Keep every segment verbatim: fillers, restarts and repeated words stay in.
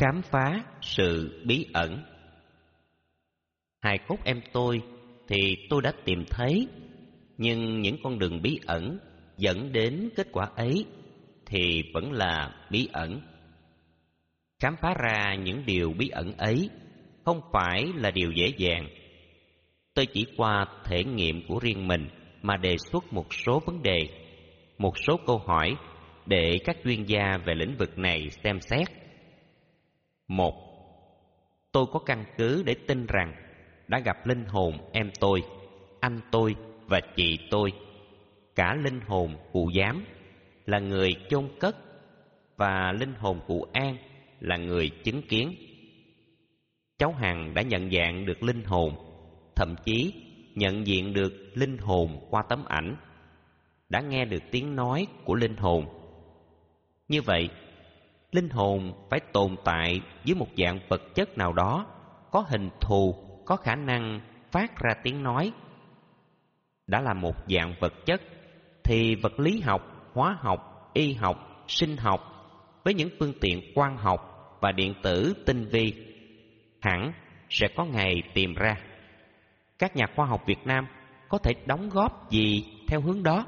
Khám phá sự bí ẩn. Hài cốt em tôi thì tôi đã tìm thấy, nhưng những con đường bí ẩn dẫn đến kết quả ấy thì vẫn là bí ẩn. Khám phá ra những điều bí ẩn ấy không phải là điều dễ dàng. Tôi chỉ qua thể nghiệm của riêng mình mà đề xuất một số vấn đề, một số câu hỏi để các chuyên gia về lĩnh vực này xem xét. Một, tôi có căn cứ để tin rằng đã gặp linh hồn em tôi, anh tôi và chị tôi, cả linh hồn cụ Giám là người chôn cất và linh hồn cụ An là người chứng kiến. Cháu Hằng đã nhận dạng được linh hồn, thậm chí nhận diện được linh hồn qua tấm ảnh, đã nghe được tiếng nói của linh hồn. Như vậy, linh hồn phải tồn tại dưới một dạng vật chất nào đó, có hình thù, có khả năng phát ra tiếng nói. Đã là một dạng vật chất, thì vật lý học, hóa học, y học, sinh học với những phương tiện quang học và điện tử tinh vi hẳn sẽ có ngày tìm ra. Các nhà khoa học Việt Nam có thể đóng góp gì theo hướng đó?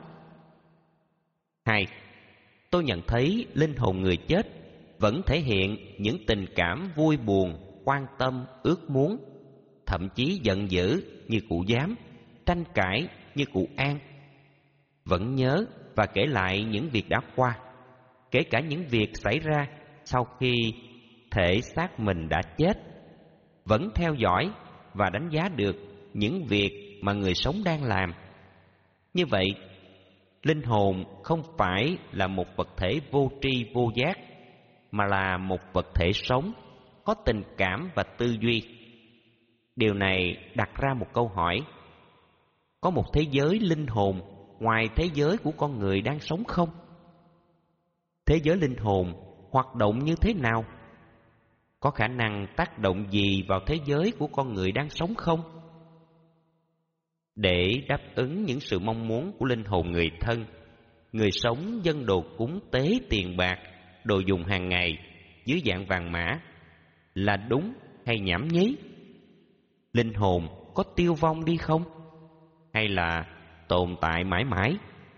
Hai, tôi nhận thấy linh hồn người chết vẫn thể hiện những tình cảm vui buồn, quan tâm, ước muốn, thậm chí giận dữ như cụ Giám, tranh cãi như cụ An. Vẫn nhớ và kể lại những việc đã qua, kể cả những việc xảy ra sau khi thể xác mình đã chết. Vẫn theo dõi và đánh giá được những việc mà người sống đang làm. Như vậy, linh hồn không phải là một vật thể vô tri vô giác, mà là một vật thể sống, có tình cảm và tư duy. Điều này đặt ra một câu hỏi: có một thế giới linh hồn ngoài thế giới của con người đang sống không? Thế giới linh hồn hoạt động như thế nào? Có khả năng tác động gì vào thế giới của con người đang sống không? Để đáp ứng những sự mong muốn của linh hồn người thân, người sống dâng đồ cúng tế tiền bạc, đồ dùng hàng ngày dưới dạng vàng mã là đúng hay nhảm nhí? Linh hồn có tiêu vong đi không? Hay là tồn tại mãi mãi?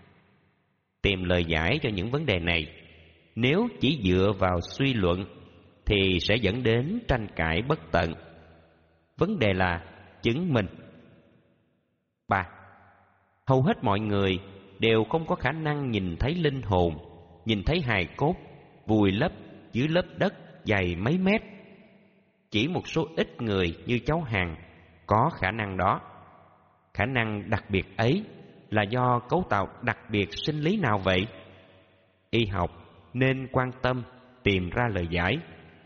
Tìm lời giải cho những vấn đề này, nếu chỉ dựa vào suy luận thì sẽ dẫn đến tranh cãi bất tận. Vấn đề là chứng minh. Ba, hầu hết mọi người đều không có khả năng nhìn thấy linh hồn, nhìn thấy hài cốt vùi lấp dưới lớp đất dày mấy mét. Chỉ một số ít người như cháu Hằng có khả năng đó. Khả năng đặc biệt ấy là do cấu tạo đặc biệt sinh lý nào vậy? Y học nên quan tâm tìm ra lời giải.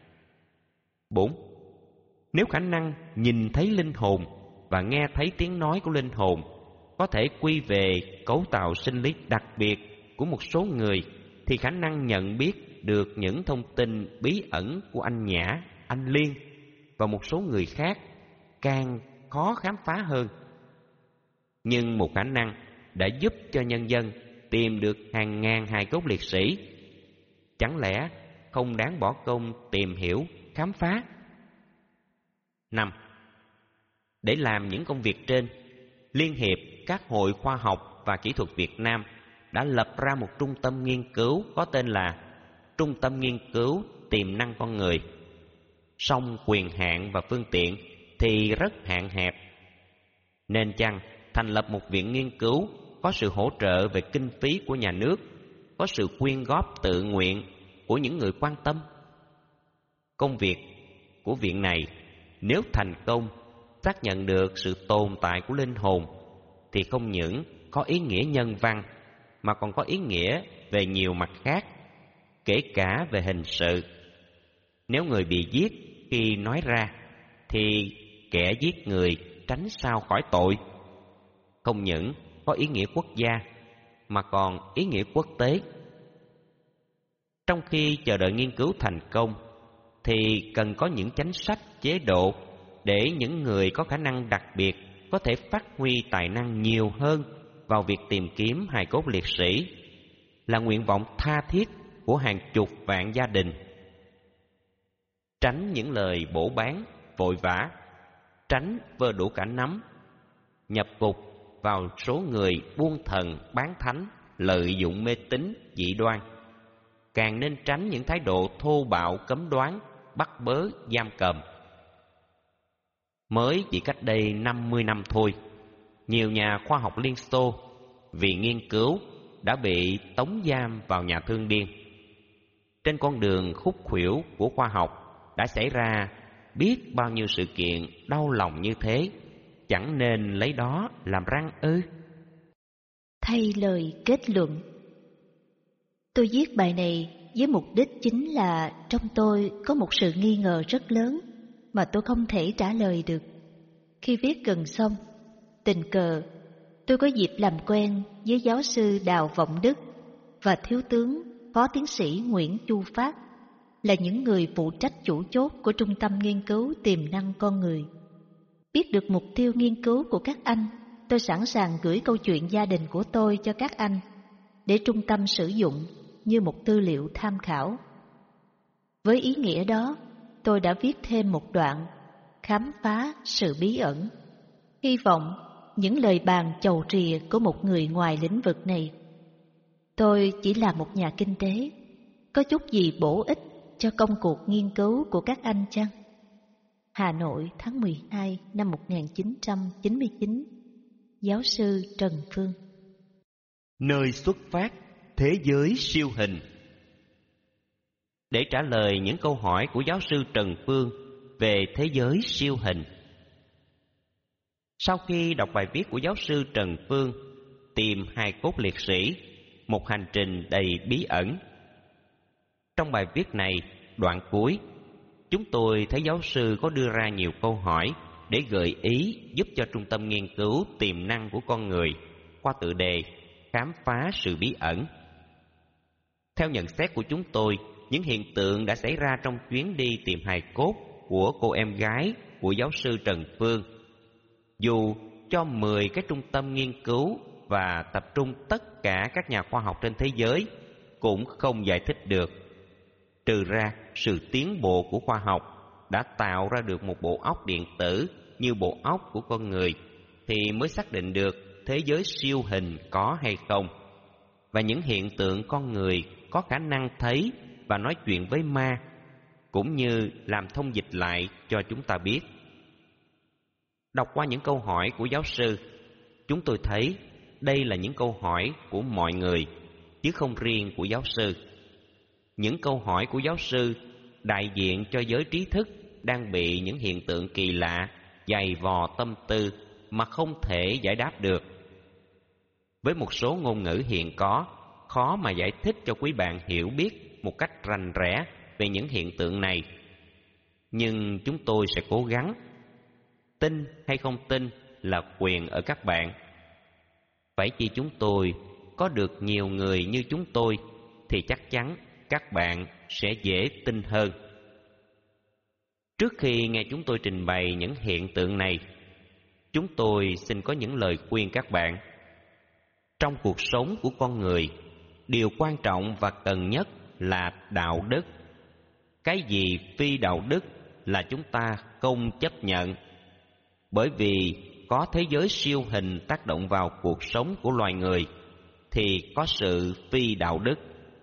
Bốn, nếu khả năng nhìn thấy linh hồn và nghe thấy tiếng nói của linh hồn có thể quy về cấu tạo sinh lý đặc biệt của một số người, thì khả năng nhận biết được những thông tin bí ẩn của anh Nhã, anh Liên và một số người khác càng khó khám phá hơn. Nhưng một khả năng đã giúp cho nhân dân tìm được hàng ngàn hài cốt liệt sĩ, chẳng lẽ không đáng bỏ công tìm hiểu, khám phá? Năm, để làm những công việc trên, Liên hiệp các hội khoa học và kỹ thuật Việt Nam đã lập ra một trung tâm nghiên cứu có tên là Trung tâm Nghiên cứu Tiềm năng Con Người. Song quyền hạn và phương tiện thì rất hạn hẹp, nên chăng thành lập một viện nghiên cứu có sự hỗ trợ về kinh phí của nhà nước, có sự quyên góp tự nguyện của những người quan tâm. Công việc của viện này nếu thành công xác nhận được sự tồn tại của linh hồn thì không những có ý nghĩa nhân văn mà còn có ý nghĩa về nhiều mặt khác, kể cả về hình sự. Nếu người bị giết khi nói ra thì kẻ giết người tránh sao khỏi tội. Không những có ý nghĩa quốc gia mà còn ý nghĩa quốc tế. Trong khi chờ đợi nghiên cứu thành công thì cần có những chính sách chế độ để những người có khả năng đặc biệt có thể phát huy tài năng nhiều hơn vào việc tìm kiếm hài cốt liệt sĩ, là nguyện vọng tha thiết của hàng chục vạn gia đình. tránh những lời bổ bán, vội vã, tránh vơ đủ cả nắm, nhập cục vào số người buôn thần bán thánh, lợi dụng mê tín dị đoan. Càng nên tránh những thái độ thô bạo cấm đoán, bắt bớ, giam cầm. Mới chỉ cách đây năm mươi năm thôi, nhiều nhà khoa học Liên Xô vì nghiên cứu đã bị tống giam vào nhà thương điên. Trên con đường khúc khuỷu của khoa học đã xảy ra biết bao nhiêu sự kiện đau lòng như thế, chẳng nên lấy đó làm răng ư? Thay lời kết luận. Tôi viết bài này với mục đích chính là trong tôi có một sự nghi ngờ rất lớn mà tôi không thể trả lời được. Khi viết gần xong, tình cờ tôi có dịp làm quen với giáo sư Đào Vọng Đức và thiếu tướng phó tiến sĩ Nguyễn Chu Phát, là những người phụ trách chủ chốt của Trung tâm Nghiên cứu Tiềm năng Con Người. Biết được mục tiêu nghiên cứu của các anh, tôi sẵn sàng gửi câu chuyện gia đình của tôi cho các anh để trung tâm sử dụng như một tư liệu tham khảo. Với ý nghĩa đó, tôi đã viết thêm một đoạn khám phá sự bí ẩn. Hy vọng những lời bàn chầu trìa của một người ngoài lĩnh vực này. Tôi chỉ là một nhà kinh tế, có chút gì bổ ích cho công cuộc nghiên cứu của các anh chăng? Hà Nội, tháng mười hai năm một nghìn chín trăm chín mươi chín. Giáo sư Trần Phương. Nơi xuất phát thế giới siêu hình. Để trả lời những câu hỏi của giáo sư Trần Phương về thế giới siêu hình, sau khi đọc bài viết của giáo sư Trần Phương Tìm hài cốt liệt sĩ, một hành trình đầy bí ẩn, trong bài viết này, đoạn cuối, chúng tôi thấy giáo sư có đưa ra nhiều câu hỏi để gợi ý giúp cho Trung tâm Nghiên cứu Tiềm năng của Con Người qua tựa đề Khám phá sự bí ẩn. Theo nhận xét của chúng tôi, những hiện tượng đã xảy ra trong chuyến đi tìm hài cốt của cô em gái của giáo sư Trần Phương, dù cho mười cái trung tâm nghiên cứu và tập trung tất cả các nhà khoa học trên thế giới, cũng không giải thích được. Trừ ra sự tiến bộ của khoa học đã tạo ra được một bộ óc điện tử như bộ óc của con người, thì mới xác định được thế giới siêu hình có hay không, và những hiện tượng con người có khả năng thấy và nói chuyện với ma, cũng như làm thông dịch lại cho chúng ta biết. Đọc qua những câu hỏi của giáo sư, chúng tôi thấy đây là những câu hỏi của mọi người, chứ không riêng của giáo sư. Những câu hỏi của giáo sư đại diện cho giới trí thức đang bị những hiện tượng kỳ lạ dày vò tâm tư mà không thể giải đáp được. Với một số ngôn ngữ hiện có, khó mà giải thích cho quý bạn hiểu biết một cách rành rẽ về những hiện tượng này. Nhưng chúng tôi sẽ cố gắng. Tin hay không tin là quyền ở các bạn. Phải chi chúng tôi có được nhiều người như chúng tôi thì chắc chắn các bạn sẽ dễ tin hơn. Trước khi nghe chúng tôi trình bày những hiện tượng này, chúng tôi xin có những lời khuyên các bạn. Trong cuộc sống của con người, điều quan trọng và cần nhất là đạo đức. Cái gì phi đạo đức là chúng ta không chấp nhận. Bởi vì có thế giới siêu hình tác động vào cuộc sống của loài người, thì có sự phi đạo đức.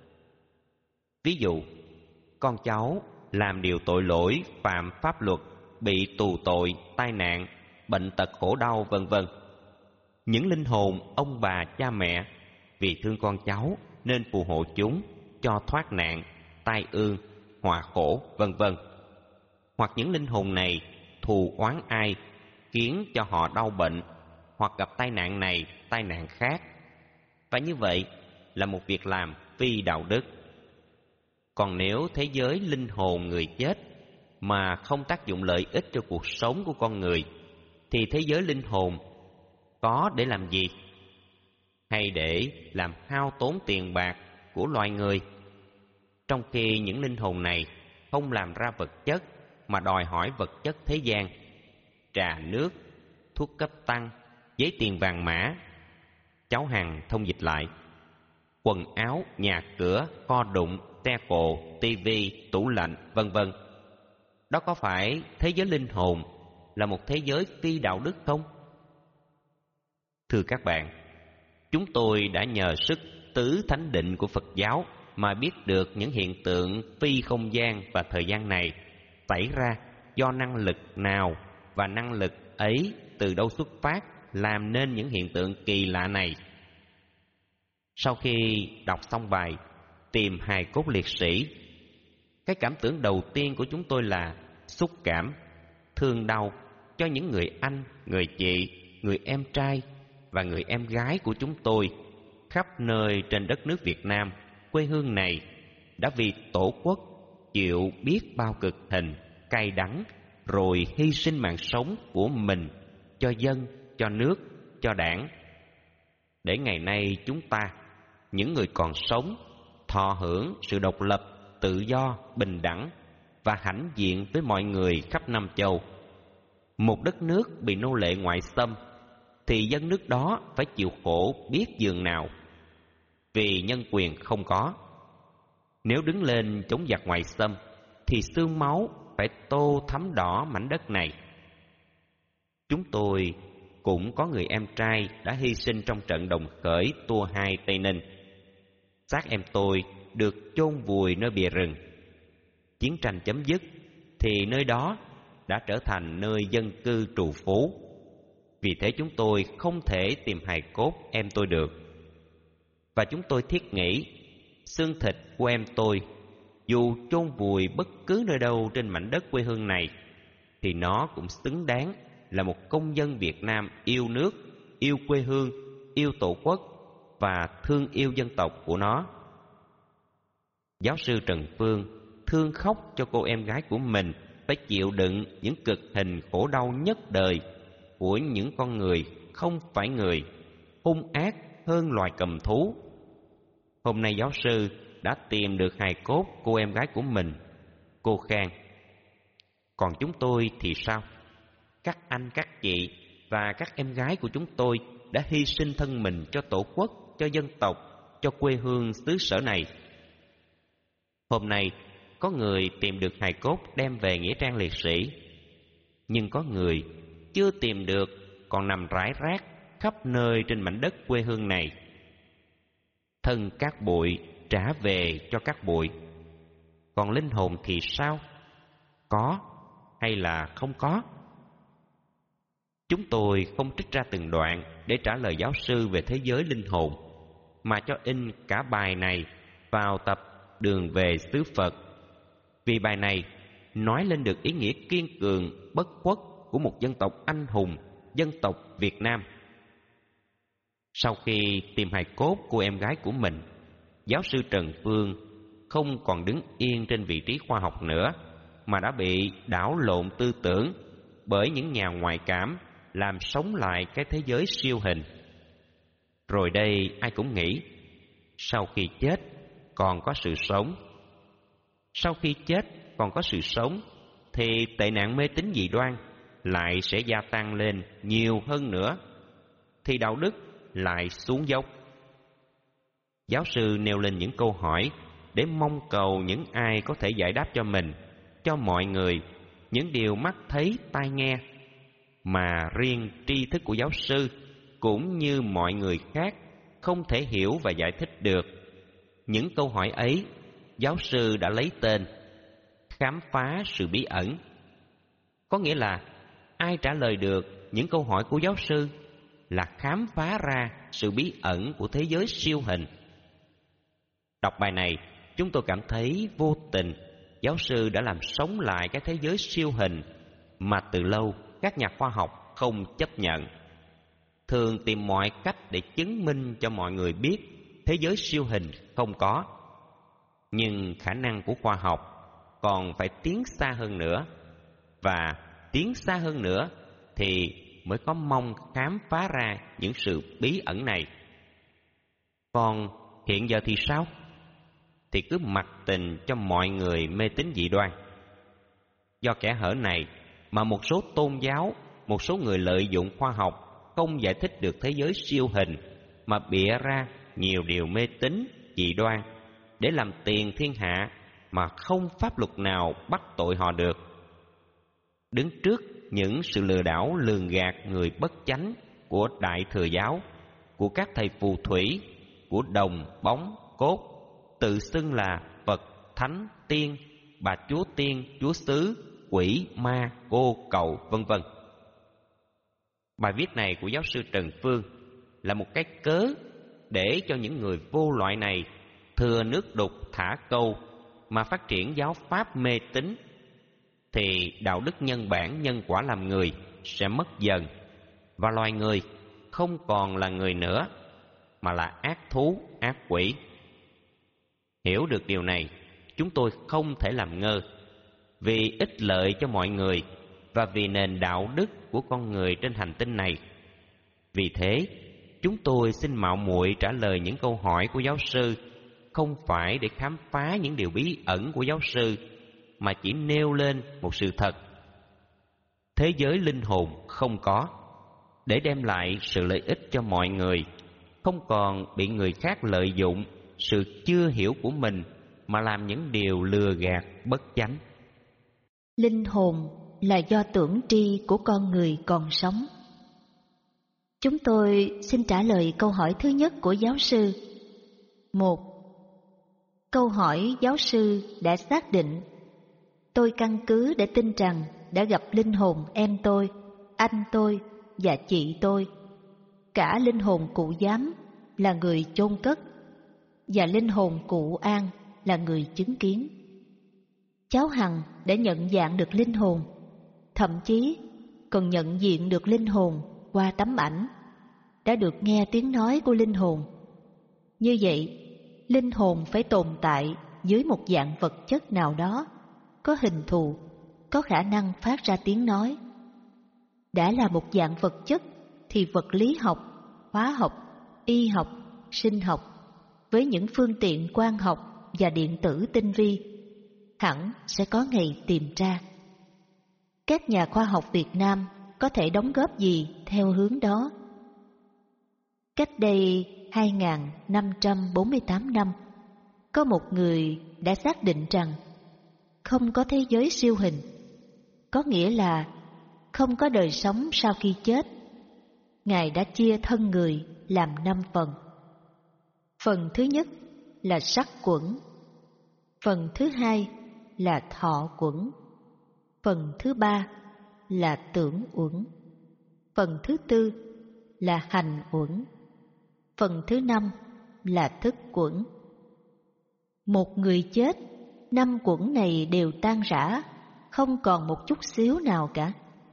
Ví dụ, con cháu làm điều tội lỗi, phạm pháp luật, bị tù tội, tai nạn, bệnh tật khổ đau, vân vân. Những linh hồn ông bà cha mẹ vì thương con cháu nên phù hộ chúng cho thoát nạn, tai ương, họa khổ, vân vân. Hoặc những linh hồn này thù oán ai khiến cho họ đau bệnh, hoặc gặp tai nạn này, tai nạn khác. Và như vậy là một việc làm phi đạo đức. Còn nếu thế giới linh hồn người chết mà không tác dụng lợi ích cho cuộc sống của con người, thì thế giới linh hồn có để làm gì? Hay để làm hao tốn tiền bạc của loài người? Trong khi những linh hồn này không làm ra vật chất mà đòi hỏi vật chất thế gian, trà nước, thuốc cấp tăng, giấy tiền vàng mã. Cháu Hằng thông dịch lại: quần áo, nhà cửa, kho đụng, xe cộ, tivi, tủ lạnh, vân vân. Đó có phải thế giới linh hồn là một thế giới phi đạo đức không? Thưa các bạn, chúng tôi đã nhờ sức tứ thánh định của Phật giáo mà biết được những hiện tượng phi không gian và thời gian này xảy ra do năng lực nào, và năng lực ấy từ đâu xuất phát làm nên những hiện tượng kỳ lạ này. Sau khi đọc xong bài Tìm hài cốt liệt sĩ, cái cảm tưởng đầu tiên của chúng tôi là xúc cảm, thương đau cho những người anh, người chị, người em trai và người em gái của chúng tôi khắp nơi trên đất nước Việt Nam, quê hương này, đã vì Tổ quốc chịu biết bao cực hình, cay đắng, rồi hy sinh mạng sống của mình cho dân, cho nước, cho đảng, để ngày nay chúng ta, những người còn sống, thọ hưởng sự độc lập, tự do, bình đẳng và hãnh diện với mọi người khắp năm châu. Một đất nước bị nô lệ ngoại xâm thì dân nước đó phải chịu khổ biết dường nào, vì nhân quyền không có. Nếu đứng lên chống giặc ngoại xâm thì xương máu phải tô thắm đỏ mảnh đất này. Chúng tôi cũng có người em trai đã hy sinh trong trận đồng khởi tua hai Tây Ninh. Xác em tôi được chôn vùi nơi bìa rừng. Chiến tranh chấm dứt thì nơi đó đã trở thành nơi dân cư trù phú. Vì thế chúng tôi không thể tìm hài cốt em tôi được. Và chúng tôi thiết nghĩ xương thịt của em tôi, dù chôn vùi bất cứ nơi đâu trên mảnh đất quê hương này, thì nó cũng xứng đáng là một công dân Việt Nam yêu nước, yêu quê hương, yêu Tổ quốc và thương yêu dân tộc của nó. Giáo sư Trần Phương thương khóc cho cô em gái của mình phải chịu đựng những cực hình khổ đau nhất đời của những con người không phải người, hung ác hơn loài cầm thú. Hôm nay giáo sư đã tìm được hài cốt cô em gái của mình, cô Khang. Còn chúng tôi thì sao? Các anh, các chị và các em gái của chúng tôi đã hy sinh thân mình cho Tổ quốc, cho dân tộc, cho quê hương xứ sở này. Hôm nay có người tìm được hài cốt đem về nghĩa trang liệt sĩ, nhưng có người chưa tìm được còn nằm rải rác khắp nơi trên mảnh đất quê hương này. Thân cát bụi trả về cho cát bụi. Còn linh hồn thì sao? Có hay là không có? Chúng tôi không trích ra từng đoạn để trả lời giáo sư về thế giới linh hồn, mà cho in cả bài này vào tập Đường về xứ Phật. Vì bài này nói lên được ý nghĩa kiên cường, bất khuất của một dân tộc anh hùng, dân tộc Việt Nam. Sau khi tìm hài cốt của em gái của mình, giáo sư Trần Phương không còn đứng yên trên vị trí khoa học nữa, mà đã bị đảo lộn tư tưởng bởi những nhà ngoại cảm làm sống lại cái thế giới siêu hình. Rồi đây ai cũng nghĩ, sau khi chết còn có sự sống. Sau khi chết còn có sự sống thì tệ nạn mê tín dị đoan lại sẽ gia tăng lên nhiều hơn nữa, thì đạo đức lại xuống dốc. Giáo sư nêu lên những câu hỏi để mong cầu những ai có thể giải đáp cho mình, cho mọi người, những điều mắt thấy tai nghe, mà riêng tri thức của giáo sư cũng như mọi người khác không thể hiểu và giải thích được. Những câu hỏi ấy, giáo sư đã lấy tên khám phá sự bí ẩn. Có nghĩa là ai trả lời được những câu hỏi của giáo sư là khám phá ra sự bí ẩn của thế giới siêu hình. Đọc bài này, chúng tôi cảm thấy vô tình giáo sư đã làm sống lại cái thế giới siêu hình mà từ lâu các nhà khoa học không chấp nhận. Thường tìm mọi cách để chứng minh cho mọi người biết thế giới siêu hình không có. Nhưng khả năng của khoa học còn phải tiến xa hơn nữa, và tiến xa hơn nữa thì mới có mong khám phá ra những sự bí ẩn này. Còn hiện giờ thì sao? Thì cứ mặc tình cho mọi người mê tín dị đoan. Do kẽ hở này mà một số tôn giáo, một số người lợi dụng khoa học không giải thích được thế giới siêu hình mà bịa ra nhiều điều mê tín dị đoan để làm tiền thiên hạ mà không pháp luật nào bắt tội họ được. đứng trước những sự lừa đảo lường gạt người bất chánh của Đại Thừa Giáo, của các thầy phù thủy, của đồng, bóng, cốt, tự xưng là Phật, Thánh, Tiên, bà Chúa Tiên, Chúa Xứ, quỷ, ma, cô, cậu, vân vân. Bài viết này của giáo sư Trần Phương là một cái cớ để cho những người vô loại này thừa nước đục thả câu mà phát triển giáo pháp mê tín, thì đạo đức nhân bản nhân quả làm người sẽ mất dần, và loài người không còn là người nữa mà là ác thú, ác quỷ. Hiểu được điều này, chúng tôi không thể làm ngơ, vì ích lợi cho mọi người và vì nền đạo đức của con người trên hành tinh này. Vì thế, chúng tôi xin mạo muội trả lời những câu hỏi của giáo sư, không phải để khám phá những điều bí ẩn của giáo sư, mà chỉ nêu lên một sự thật. Thế giới linh hồn không có, để đem lại sự lợi ích cho mọi người, không còn bị người khác lợi dụng sự chưa hiểu của mình mà làm những điều lừa gạt bất chánh. Linh hồn là do tưởng tri của con người còn sống. Chúng tôi xin trả lời câu hỏi thứ nhất của giáo sư. Một. Câu hỏi giáo sư đã xác định. Tôi căn cứ để tin rằng đã gặp linh hồn em tôi, anh tôi và chị tôi. Cả linh hồn cụ Giám là người chôn cất và linh hồn cụ An là người chứng kiến. Cháu Hằng đã nhận dạng được linh hồn, thậm chí còn nhận diện được linh hồn qua tấm ảnh, đã được nghe tiếng nói của linh hồn. Như vậy, linh hồn phải tồn tại dưới một dạng vật chất nào đó, có hình thù, có khả năng phát ra tiếng nói. Đã là một dạng vật chất thì vật lý học, hóa học, y học, sinh học với những phương tiện quang học và điện tử tinh vi hẳn sẽ có ngày tìm ra. Các nhà khoa học Việt Nam có thể đóng góp gì theo hướng đó? Cách đây hai nghìn năm trăm bốn mươi tám năm, có một người đã xác định rằng không có thế giới siêu hình, có nghĩa là không có đời sống sau khi chết. Ngài đã chia thân người làm năm phần. Phần thứ nhất là sắc quẩn, phần thứ hai là thọ quẩn, phần thứ ba là tưởng uẩn, phần thứ tư là hành uẩn, phần thứ năm là thức quẩn. Một người chết, năm quẩn này đều tan rã, không còn một chút xíu nào cả.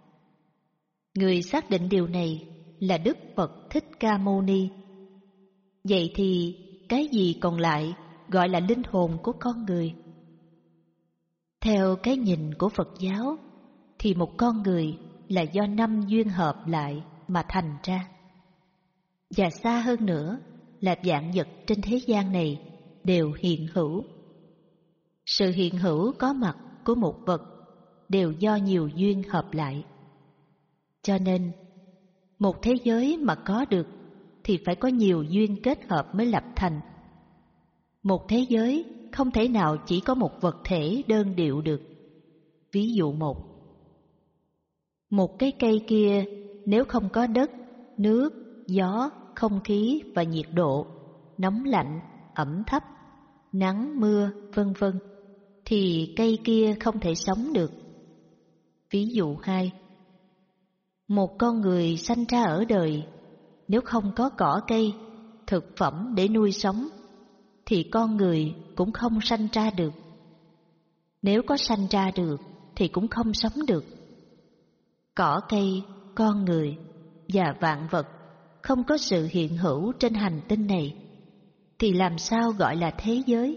Người xác định điều này là Đức Phật Thích Ca Mâu Ni. Vậy thì cái gì còn lại gọi là linh hồn của con người? Theo cái nhìn của Phật giáo thì một con người là do năm duyên hợp lại mà thành ra. Và xa hơn nữa là vạn vật trên thế gian này đều hiện hữu. Sự hiện hữu có mặt của một vật đều do nhiều duyên hợp lại. Cho nên, một thế giới mà có được thì phải có nhiều duyên kết hợp mới lập thành. Một thế giới không thể nào chỉ có một vật thể đơn điệu được. Ví dụ một. Một cái cây kia nếu không có đất, nước, gió, không khí và nhiệt độ, nóng lạnh, ẩm thấp, nắng, mưa, vân vân, thì cây kia không thể sống được. Ví dụ hai. Một con người sanh ra ở đời, nếu không có cỏ cây, thực phẩm để nuôi sống, thì con người cũng không sanh ra được. Nếu có sanh ra được, thì cũng không sống được. Cỏ cây, con người và vạn vật không có sự hiện hữu trên hành tinh này, thì làm sao gọi là thế giới?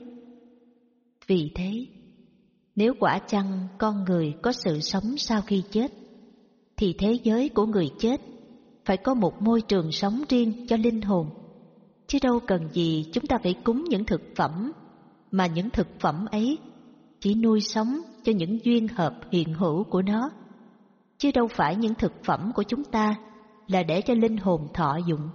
Vì thế, nếu quả chăng con người có sự sống sau khi chết, thì thế giới của người chết phải có một môi trường sống riêng cho linh hồn. Chứ đâu cần gì chúng ta phải cúng những thực phẩm, mà những thực phẩm ấy chỉ nuôi sống cho những duyên hợp hiện hữu của nó. Chứ đâu phải những thực phẩm của chúng ta là để cho linh hồn thọ dụng.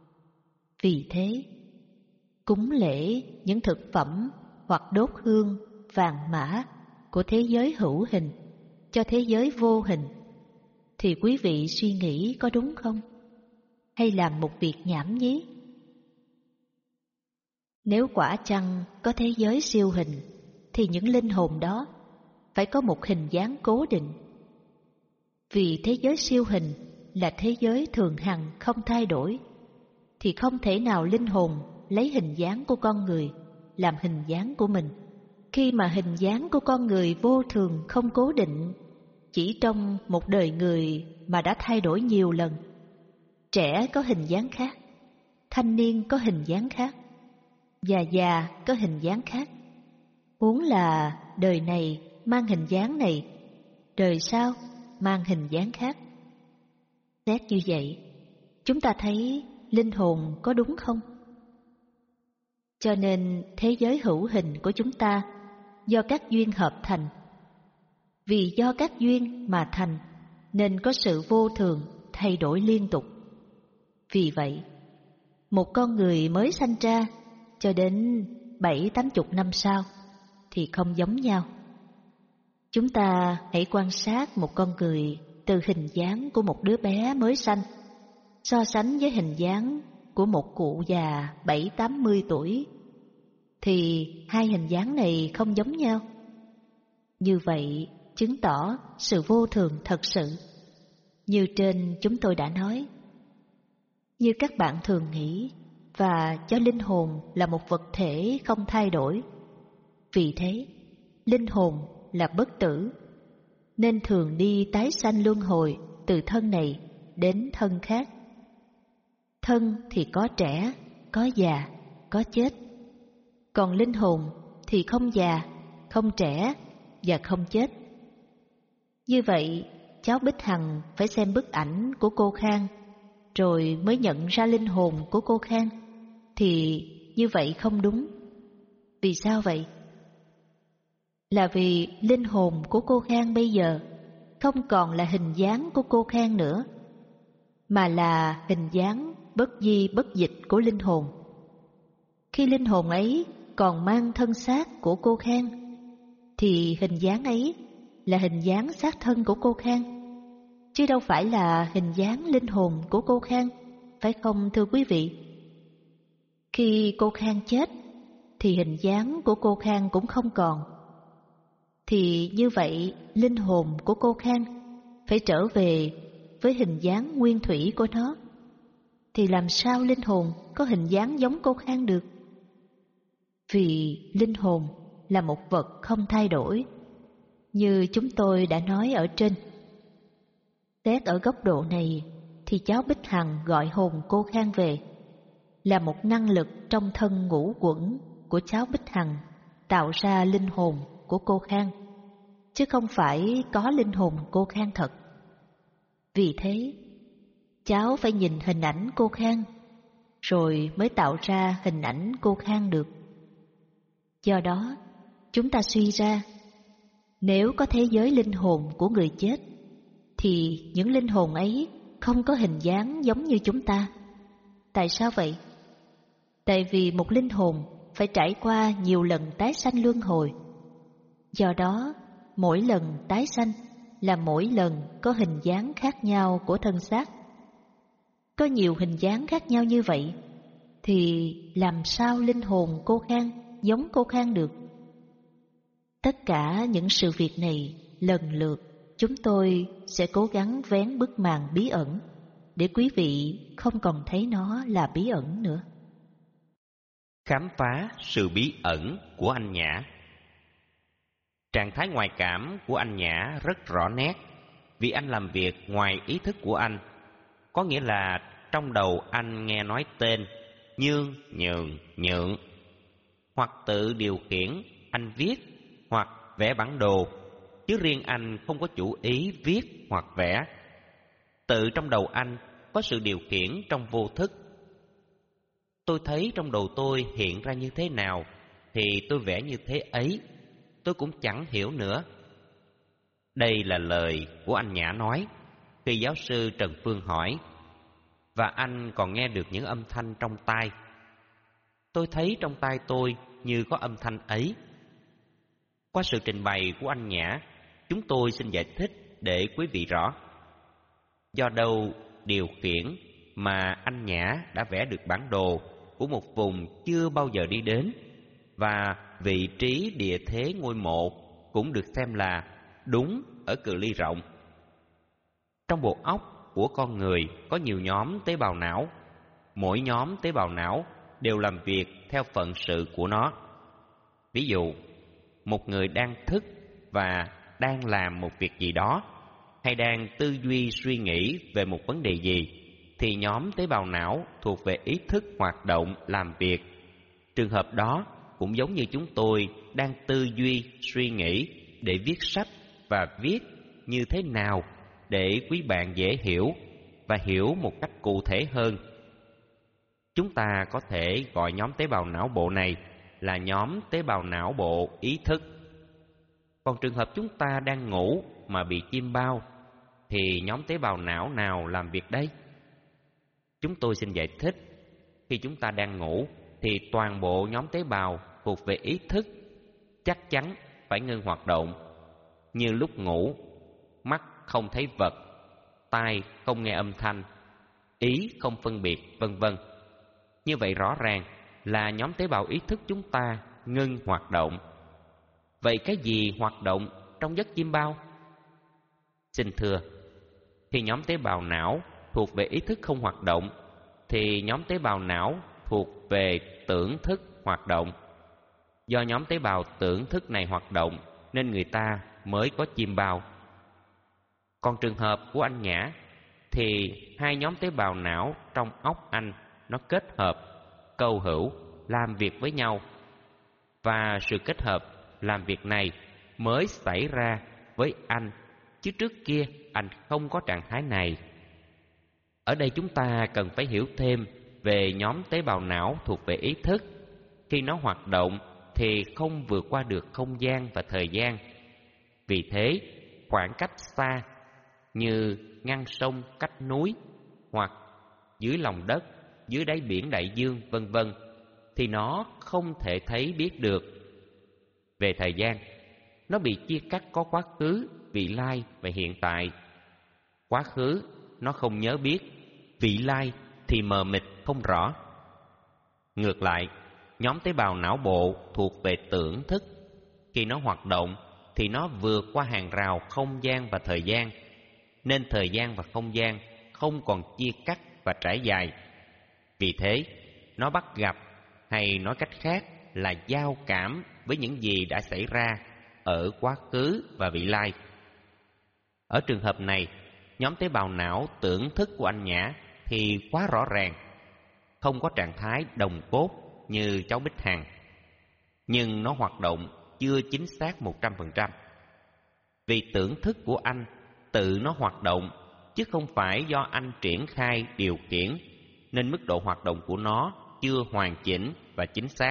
Vì thế, cúng lễ những thực phẩm hoặc đốt hương, vàng mã của thế giới hữu hình cho thế giới vô hình, thì quý vị suy nghĩ có đúng không? Hay làm một việc nhảm nhí? Nếu quả chăng có thế giới siêu hình, thì những linh hồn đó phải có một hình dáng cố định. Vì thế giới siêu hình là thế giới thường hằng không thay đổi, thì không thể nào linh hồn lấy hình dáng của con người làm hình dáng của mình. Khi mà hình dáng của con người vô thường không cố định, chỉ trong một đời người mà đã thay đổi nhiều lần. Trẻ có hình dáng khác, thanh niên có hình dáng khác, già già có hình dáng khác. Huống là đời này mang hình dáng này, đời sau mang hình dáng khác. Xét như vậy, chúng ta thấy linh hồn có đúng không? Cho nên thế giới hữu hình của chúng ta do các duyên hợp thành. Vì do các duyên mà thành nên có sự vô thường thay đổi liên tục. Vì vậy, một con người mới sanh ra cho đến bảy tám chục năm sau thì không giống nhau. Chúng ta hãy quan sát một con người từ hình dáng của một đứa bé mới sanh, so sánh với hình dáng của một cụ già bảy tám mươi tuổi, thì hai hình dáng này không giống nhau. Như vậy chứng tỏ sự vô thường thật sự. Như trên chúng tôi đã nói, như các bạn thường nghĩ và cho linh hồn là một vật thể không thay đổi. Vì thế, linh hồn là bất tử, nên thường đi tái sanh luân hồi từ thân này đến thân khác. Thân thì có trẻ, có già, có chết. Còn linh hồn thì không già, không trẻ và không chết. Như vậy, cháu Bích Hằng phải xem bức ảnh của cô Khang rồi mới nhận ra linh hồn của cô Khang, thì như vậy không đúng. Vì sao vậy? Là vì linh hồn của cô Khang bây giờ không còn là hình dáng của cô Khang nữa, mà là hình dáng bất di bất dịch của linh hồn. Khi linh hồn ấy còn mang thân xác của cô Khang, thì hình dáng ấy là hình dáng xác thân của cô Khang, chứ đâu phải là hình dáng linh hồn của cô Khang, phải không thưa quý vị? Khi cô Khang chết, thì hình dáng của cô Khang cũng không còn. Thì như vậy, linh hồn của cô Khang phải trở về với hình dáng nguyên thủy của nó. Thì làm sao linh hồn có hình dáng giống cô Khang được? Vì linh hồn là một vật không thay đổi, như chúng tôi đã nói ở trên. Xét ở góc độ này, thì cháu Bích Hằng gọi hồn cô Khang về là một năng lực trong thân ngũ quẩn của cháu Bích Hằng tạo ra linh hồn của cô Khang, chứ không phải có linh hồn cô Khang thật. Vì thế, cháu phải nhìn hình ảnh cô Khang, rồi mới tạo ra hình ảnh cô Khang được. Do đó, chúng ta suy ra, nếu có thế giới linh hồn của người chết, thì những linh hồn ấy không có hình dáng giống như chúng ta. Tại sao vậy? Tại vì một linh hồn phải trải qua nhiều lần tái sanh luân hồi. Do đó, mỗi lần tái sanh là mỗi lần có hình dáng khác nhau của thân xác. Có nhiều hình dáng khác nhau như vậy, thì làm sao linh hồn cô Khang giống cô Khang được? Tất cả những sự việc này lần lượt chúng tôi sẽ cố gắng vén bức màn bí ẩn để quý vị không còn thấy nó là bí ẩn nữa. Khám phá sự bí ẩn của anh Nhã. Trạng thái ngoại cảm của anh Nhã rất rõ nét, vì anh làm việc ngoài ý thức của anh. Có nghĩa là trong đầu anh nghe nói tên nhương, nhường, nhượng, hoặc tự điều khiển anh viết hoặc vẽ bản đồ, chứ riêng anh không có chủ ý viết hoặc vẽ. Tự trong đầu anh có sự điều khiển trong vô thức. Tôi thấy trong đầu tôi hiện ra như thế nào thì tôi vẽ như thế ấy, tôi cũng chẳng hiểu nữa. Đây là lời của anh Nhã nói khi giáo sư Trần Phương hỏi, và anh còn nghe được những âm thanh trong tai. Tôi thấy trong tai tôi như có âm thanh ấy. Qua sự trình bày của anh Nhã, Chúng tôi xin giải thích để quý vị rõ. Do đâu điều khiển mà anh Nhã đã vẽ được bản đồ của một vùng chưa bao giờ đi đến, và vị trí địa thế ngôi mộ cũng được xem là đúng ở cự ly rộng. Trong bộ óc của con người có nhiều nhóm tế bào não. Mỗi nhóm tế bào não đều làm việc theo phận sự của nó. Ví dụ, một người đang thức và đang làm một việc gì đó, hay đang tư duy suy nghĩ về một vấn đề gì, thì nhóm tế bào não thuộc về ý thức hoạt động làm việc. Trường hợp đó cũng giống như chúng tôi đang tư duy suy nghĩ để viết sách và viết như thế nào để quý bạn dễ hiểu và hiểu một cách cụ thể hơn. Chúng ta có thể gọi nhóm tế bào não bộ này là nhóm tế bào não bộ ý thức. Còn trường hợp chúng ta đang ngủ mà bị chim bao, thì nhóm tế bào não nào làm việc đây? Chúng tôi xin giải thích. Khi chúng ta đang ngủ thì toàn bộ nhóm tế bào thuộc về ý thức chắc chắn phải ngưng hoạt động. Như lúc ngủ, mắt không thấy vật, tai không nghe âm thanh, ý không phân biệt, vân vân. Như vậy rõ ràng là nhóm tế bào ý thức chúng ta ngưng hoạt động. Vậy cái gì hoạt động trong giấc chim bao? Xin thưa, khi nhóm tế bào não thuộc về ý thức không hoạt động, thì nhóm tế bào não thuộc về tưởng thức hoạt động. Do nhóm tế bào tưởng thức này hoạt động nên người ta mới có chim bao. Còn trường hợp của anh Nhã thì hai nhóm tế bào não trong óc anh nó kết hợp, câu hữu, làm việc với nhau. Và sự kết hợp làm việc này mới xảy ra với anh, chứ trước kia anh không có trạng thái này. Ở đây chúng ta cần phải hiểu thêm về nhóm tế bào não thuộc về ý thức. Khi nó hoạt động thì không vượt qua được không gian và thời gian. Vì thế, khoảng cách xa như ngăn sông cách núi, hoặc dưới lòng đất, dưới đáy biển đại dương, vân vân, thì nó không thể thấy biết được. Về thời gian, nó bị chia cắt có quá khứ, vị lai và hiện tại. Quá khứ nó không nhớ biết, vị lai thì mờ mịt không rõ. Ngược lại, nhóm tế bào não bộ thuộc về tưởng thức. Khi nó hoạt động thì nó vượt qua hàng rào không gian và thời gian, nên thời gian và không gian không còn chia cắt và trải dài. Vì thế, nó bắt gặp, hay nói cách khác là giao cảm với những gì đã xảy ra ở quá khứ và vị lai. Ở trường hợp này, nhóm tế bào não tưởng thức của anh Nhã thì quá rõ ràng, không có trạng thái đồng cốt như cháu Bích Hằng, nhưng nó hoạt động chưa chính xác một trăm phần trăm. Vì tưởng thức của anh tự nó hoạt động, chứ không phải do anh triển khai điều khiển, nên mức độ hoạt động của nó chưa hoàn chỉnh và chính xác.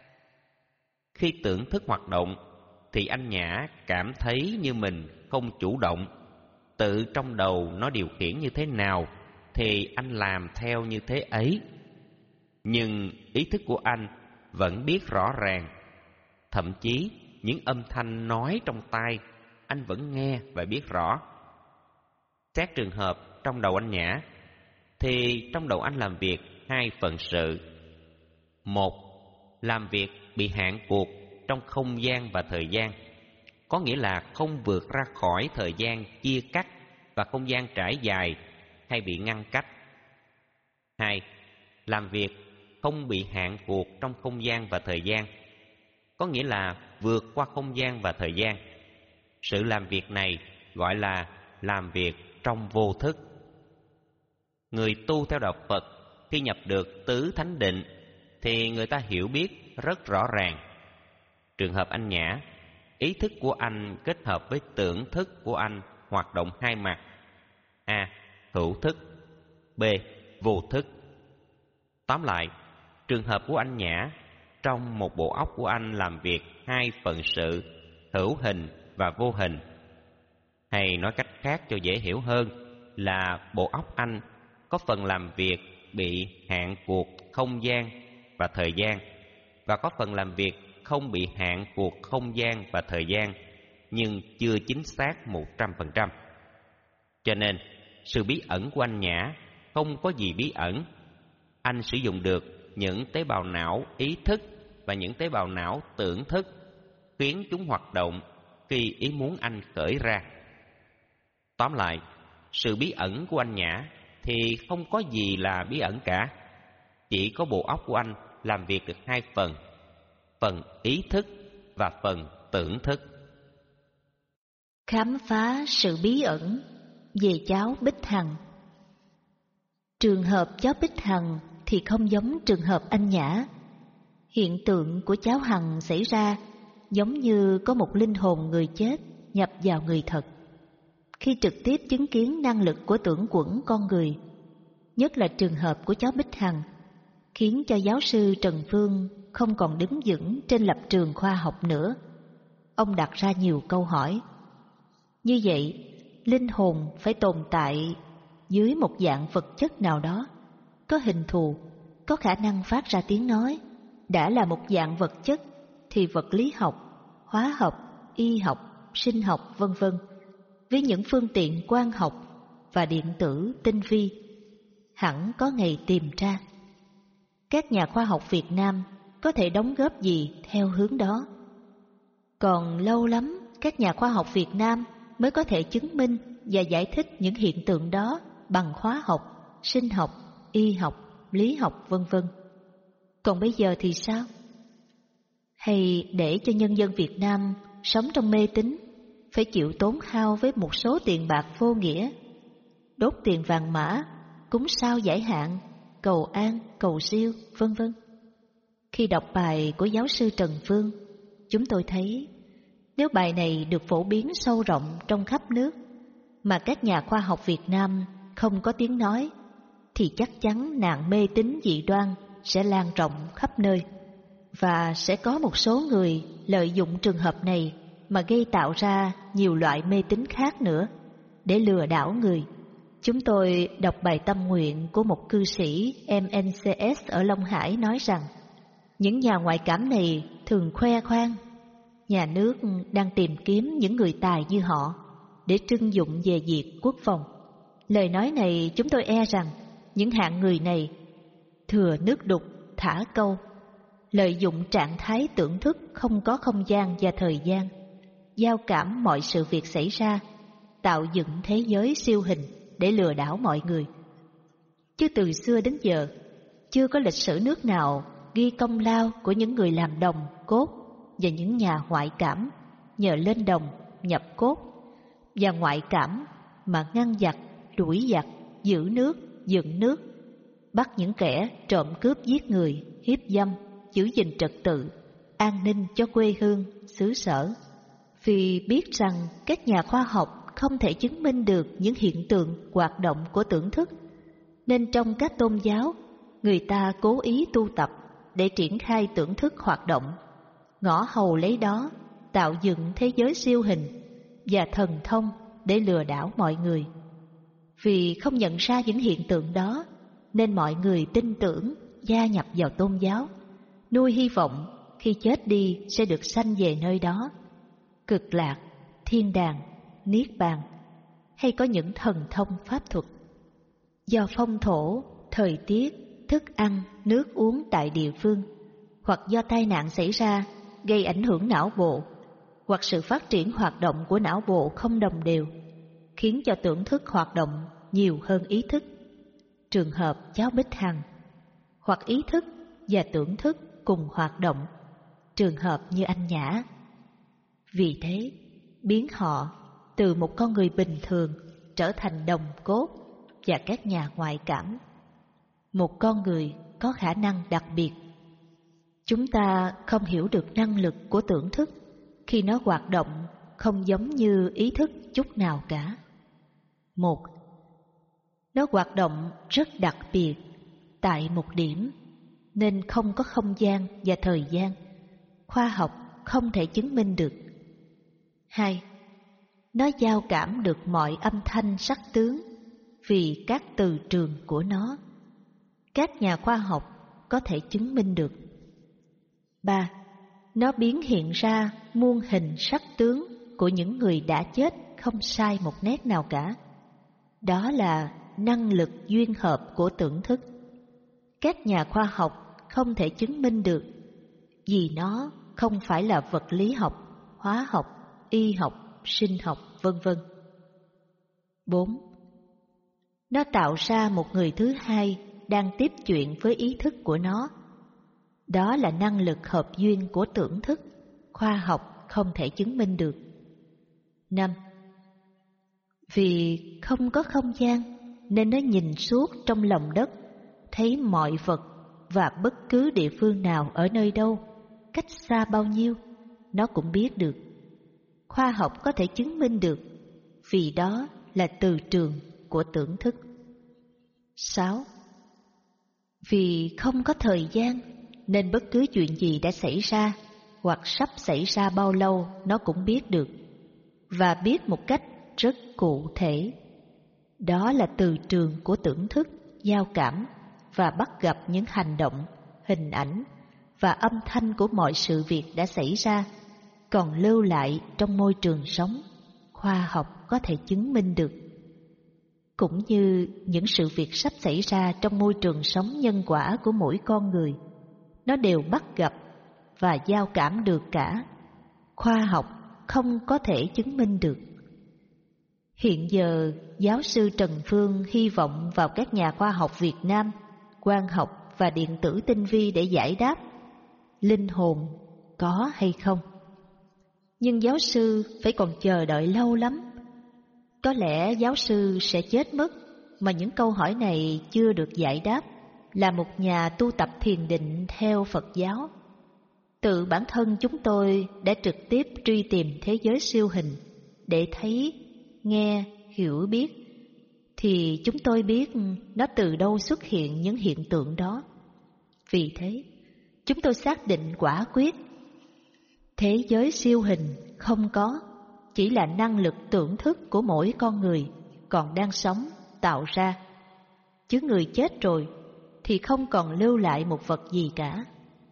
Khi tưởng thức hoạt động thì anh Nhã cảm thấy như mình không chủ động, tự trong đầu nó điều khiển như thế nào thì anh làm theo như thế ấy. Nhưng ý thức của anh vẫn biết rõ ràng. Thậm chí những âm thanh nói trong tai anh vẫn nghe và biết rõ. Xét trường hợp trong đầu anh Nhã thì trong đầu anh làm việc hai phần sự. Một, làm việc bị hạn cuộc trong không gian và thời gian, có nghĩa là không vượt ra khỏi thời gian chia cắt và không gian trải dài hay bị ngăn cách. Hai, làm việc không bị hạn cuộc trong không gian và thời gian, có nghĩa là vượt qua không gian và thời gian. Sự làm việc này gọi là làm việc trong vô thức. Người tu theo đạo Phật khi nhập được tứ thánh định thì người ta hiểu biết rất rõ ràng. Trường hợp anh Nhã, ý thức của anh kết hợp với tưởng thức của anh hoạt động hai mặt: A. Hữu thức, B. Vô thức. Tóm lại, trường hợp của anh Nhã, trong một bộ óc của anh làm việc hai phần sự, hữu hình và vô hình. Hay nói cách khác cho dễ hiểu hơn là bộ óc anh có phần làm việc bị hạn cuộc không gian và thời gian, và có phần làm việc không bị hạn cuộc không gian và thời gian. nhưng chưa chính xác một trăm phần trăm. Cho nên, sự bí ẩn của anh Nhã không có gì bí ẩn. Anh sử dụng được những tế bào não ý thức và những tế bào não tưởng thức, khiến chúng hoạt động khi ý muốn anh khởi ra. Tóm lại, sự bí ẩn của anh Nhã thì không có gì là bí ẩn cả. Chỉ có bộ óc của anh làm việc được hai phần, phần ý thức và phần tưởng thức. Khám phá sự bí ẩn về cháu Bích Hằng. Trường hợp cháu Bích Hằng thì không giống trường hợp anh Nhã. Hiện tượng của cháu Hằng xảy ra giống như có một linh hồn người chết nhập vào người thật. Khi trực tiếp chứng kiến năng lực của tưởng quẩn con người, nhất là trường hợp của cháu Bích Hằng, khiến cho giáo sư Trần Phương không còn đứng vững trên lập trường khoa học nữa. Ông đặt ra nhiều câu hỏi. Như vậy, linh hồn phải tồn tại dưới một dạng vật chất nào đó, có hình thù, có khả năng phát ra tiếng nói. Đã là một dạng vật chất thì vật lý học, hóa học, y học, sinh học vân vân với những phương tiện quang học và điện tử tinh vi hẳn có ngày tìm ra. Các nhà khoa học Việt Nam có thể đóng góp gì theo hướng đó? Còn lâu lắm các nhà khoa học Việt Nam mới có thể chứng minh và giải thích những hiện tượng đó bằng hóa học, sinh học, y học, lý học vân vân. Còn bây giờ thì sao? Hay để cho nhân dân Việt Nam sống trong mê tín, phải chịu tốn hao với một số tiền bạc vô nghĩa, đốt tiền vàng mã, cúng sao giải hạn, cầu an, cầu siêu, vân vân. Khi đọc bài của giáo sư Trần Phương, chúng tôi thấy nếu bài này được phổ biến sâu rộng trong khắp nước mà các nhà khoa học Việt Nam không có tiếng nói, thì chắc chắn nạn mê tín dị đoan sẽ lan rộng khắp nơi, và sẽ có một số người lợi dụng trường hợp này mà gây tạo ra nhiều loại mê tín khác nữa để lừa đảo người. Chúng tôi đọc bài tâm nguyện của một cư sĩ em en xê ét ở Long Hải nói rằng những nhà ngoại cảm này thường khoe khoang nhà nước đang tìm kiếm những người tài như họ để trưng dụng về việc quốc phòng. Lời nói này chúng tôi e rằng những hạng người này thừa nước đục thả câu, lợi dụng trạng thái tưởng thức không có không gian và thời gian, giao cảm mọi sự việc xảy ra, tạo dựng thế giới siêu hình để lừa đảo mọi người. Chứ từ xưa đến giờ, chưa có lịch sử nước nào ghi công lao của những người làm đồng, cốt và những nhà ngoại cảm nhờ lên đồng, nhập cốt và ngoại cảm mà ngăn giặc, đuổi giặc, giữ nước, dựng nước, bắt những kẻ trộm cướp giết người, hiếp dâm, giữ gìn trật tự, an ninh cho quê hương, xứ sở. Vì biết rằng các nhà khoa học không thể chứng minh được những hiện tượng hoạt động của tưởng thức, nên trong các tôn giáo, người ta cố ý tu tập để triển khai tưởng thức hoạt động, ngõ hầu lấy đó tạo dựng thế giới siêu hình và thần thông để lừa đảo mọi người. Vì không nhận ra những hiện tượng đó, nên mọi người tin tưởng, gia nhập vào tôn giáo, nuôi hy vọng khi chết đi sẽ được sanh về nơi đó, cực lạc, thiên đàng, niết bàn, hay có những thần thông pháp thuật. Do phong thổ, thời tiết, thức ăn, nước uống tại địa phương, hoặc do tai nạn xảy ra gây ảnh hưởng não bộ, hoặc sự phát triển hoạt động của não bộ không đồng đều, khiến cho tưởng thức hoạt động nhiều hơn ý thức. Trường hợp cháu Bích Hằng, hoặc ý thức và tưởng thức cùng hoạt động, trường hợp như anh Nhã. Vì thế, biến họ từ một con người bình thường trở thành đồng cốt và các nhà ngoại cảm, một con người có khả năng đặc biệt. Chúng ta không hiểu được năng lực của tưởng thức khi nó hoạt động không giống như ý thức chút nào cả. Một, nó hoạt động rất đặc biệt tại một điểm, nên không có không gian và thời gian, khoa học không thể chứng minh được. Hai, nó giao cảm được mọi âm thanh sắc tướng vì các từ trường của nó. Các nhà khoa học có thể chứng minh được. Ba, nó biến hiện ra muôn hình sắc tướng của những người đã chết không sai một nét nào cả. Đó là năng lực duyên hợp của tưởng thức. Các nhà khoa học không thể chứng minh được, vì nó không phải là vật lý học, hóa học, y học, sinh học, vân vân. bốn. Nó tạo ra một người thứ hai đang tiếp chuyện với ý thức của nó. Đó là năng lực hợp duyên của tưởng thức, khoa học không thể chứng minh được. năm. Vì không có không gian nên nó nhìn suốt trong lòng đất, thấy mọi vật và bất cứ địa phương nào ở nơi đâu, cách xa bao nhiêu, nó cũng biết được. Khoa học có thể chứng minh được, vì đó là từ trường của tưởng thức. sáu. Vì không có thời gian nên bất cứ chuyện gì đã xảy ra hoặc sắp xảy ra bao lâu nó cũng biết được, và biết một cách rất cụ thể. Đó là từ trường của tưởng thức, giao cảm và bắt gặp những hành động, hình ảnh và âm thanh của mọi sự việc đã xảy ra, còn lưu lại trong môi trường sống, khoa học có thể chứng minh được. Cũng như những sự việc sắp xảy ra trong môi trường sống nhân quả của mỗi con người, nó đều bắt gặp và giao cảm được cả. Khoa học không có thể chứng minh được. Hiện giờ, giáo sư Trần Phương hy vọng vào các nhà khoa học Việt Nam, quang học và điện tử tinh vi để giải đáp linh hồn có hay không. Nhưng giáo sư phải còn chờ đợi lâu lắm. Có lẽ giáo sư sẽ chết mất mà những câu hỏi này chưa được giải đáp. Là một nhà tu tập thiền định theo Phật giáo, tự bản thân chúng tôi đã trực tiếp truy tìm thế giới siêu hình để thấy, nghe, hiểu biết, thì chúng tôi biết nó từ đâu xuất hiện những hiện tượng đó. Vì thế, chúng tôi xác định quả quyết, thế giới siêu hình không có, chỉ là năng lực tưởng thức của mỗi con người còn đang sống tạo ra. Chứ người chết rồi thì không còn lưu lại một vật gì cả.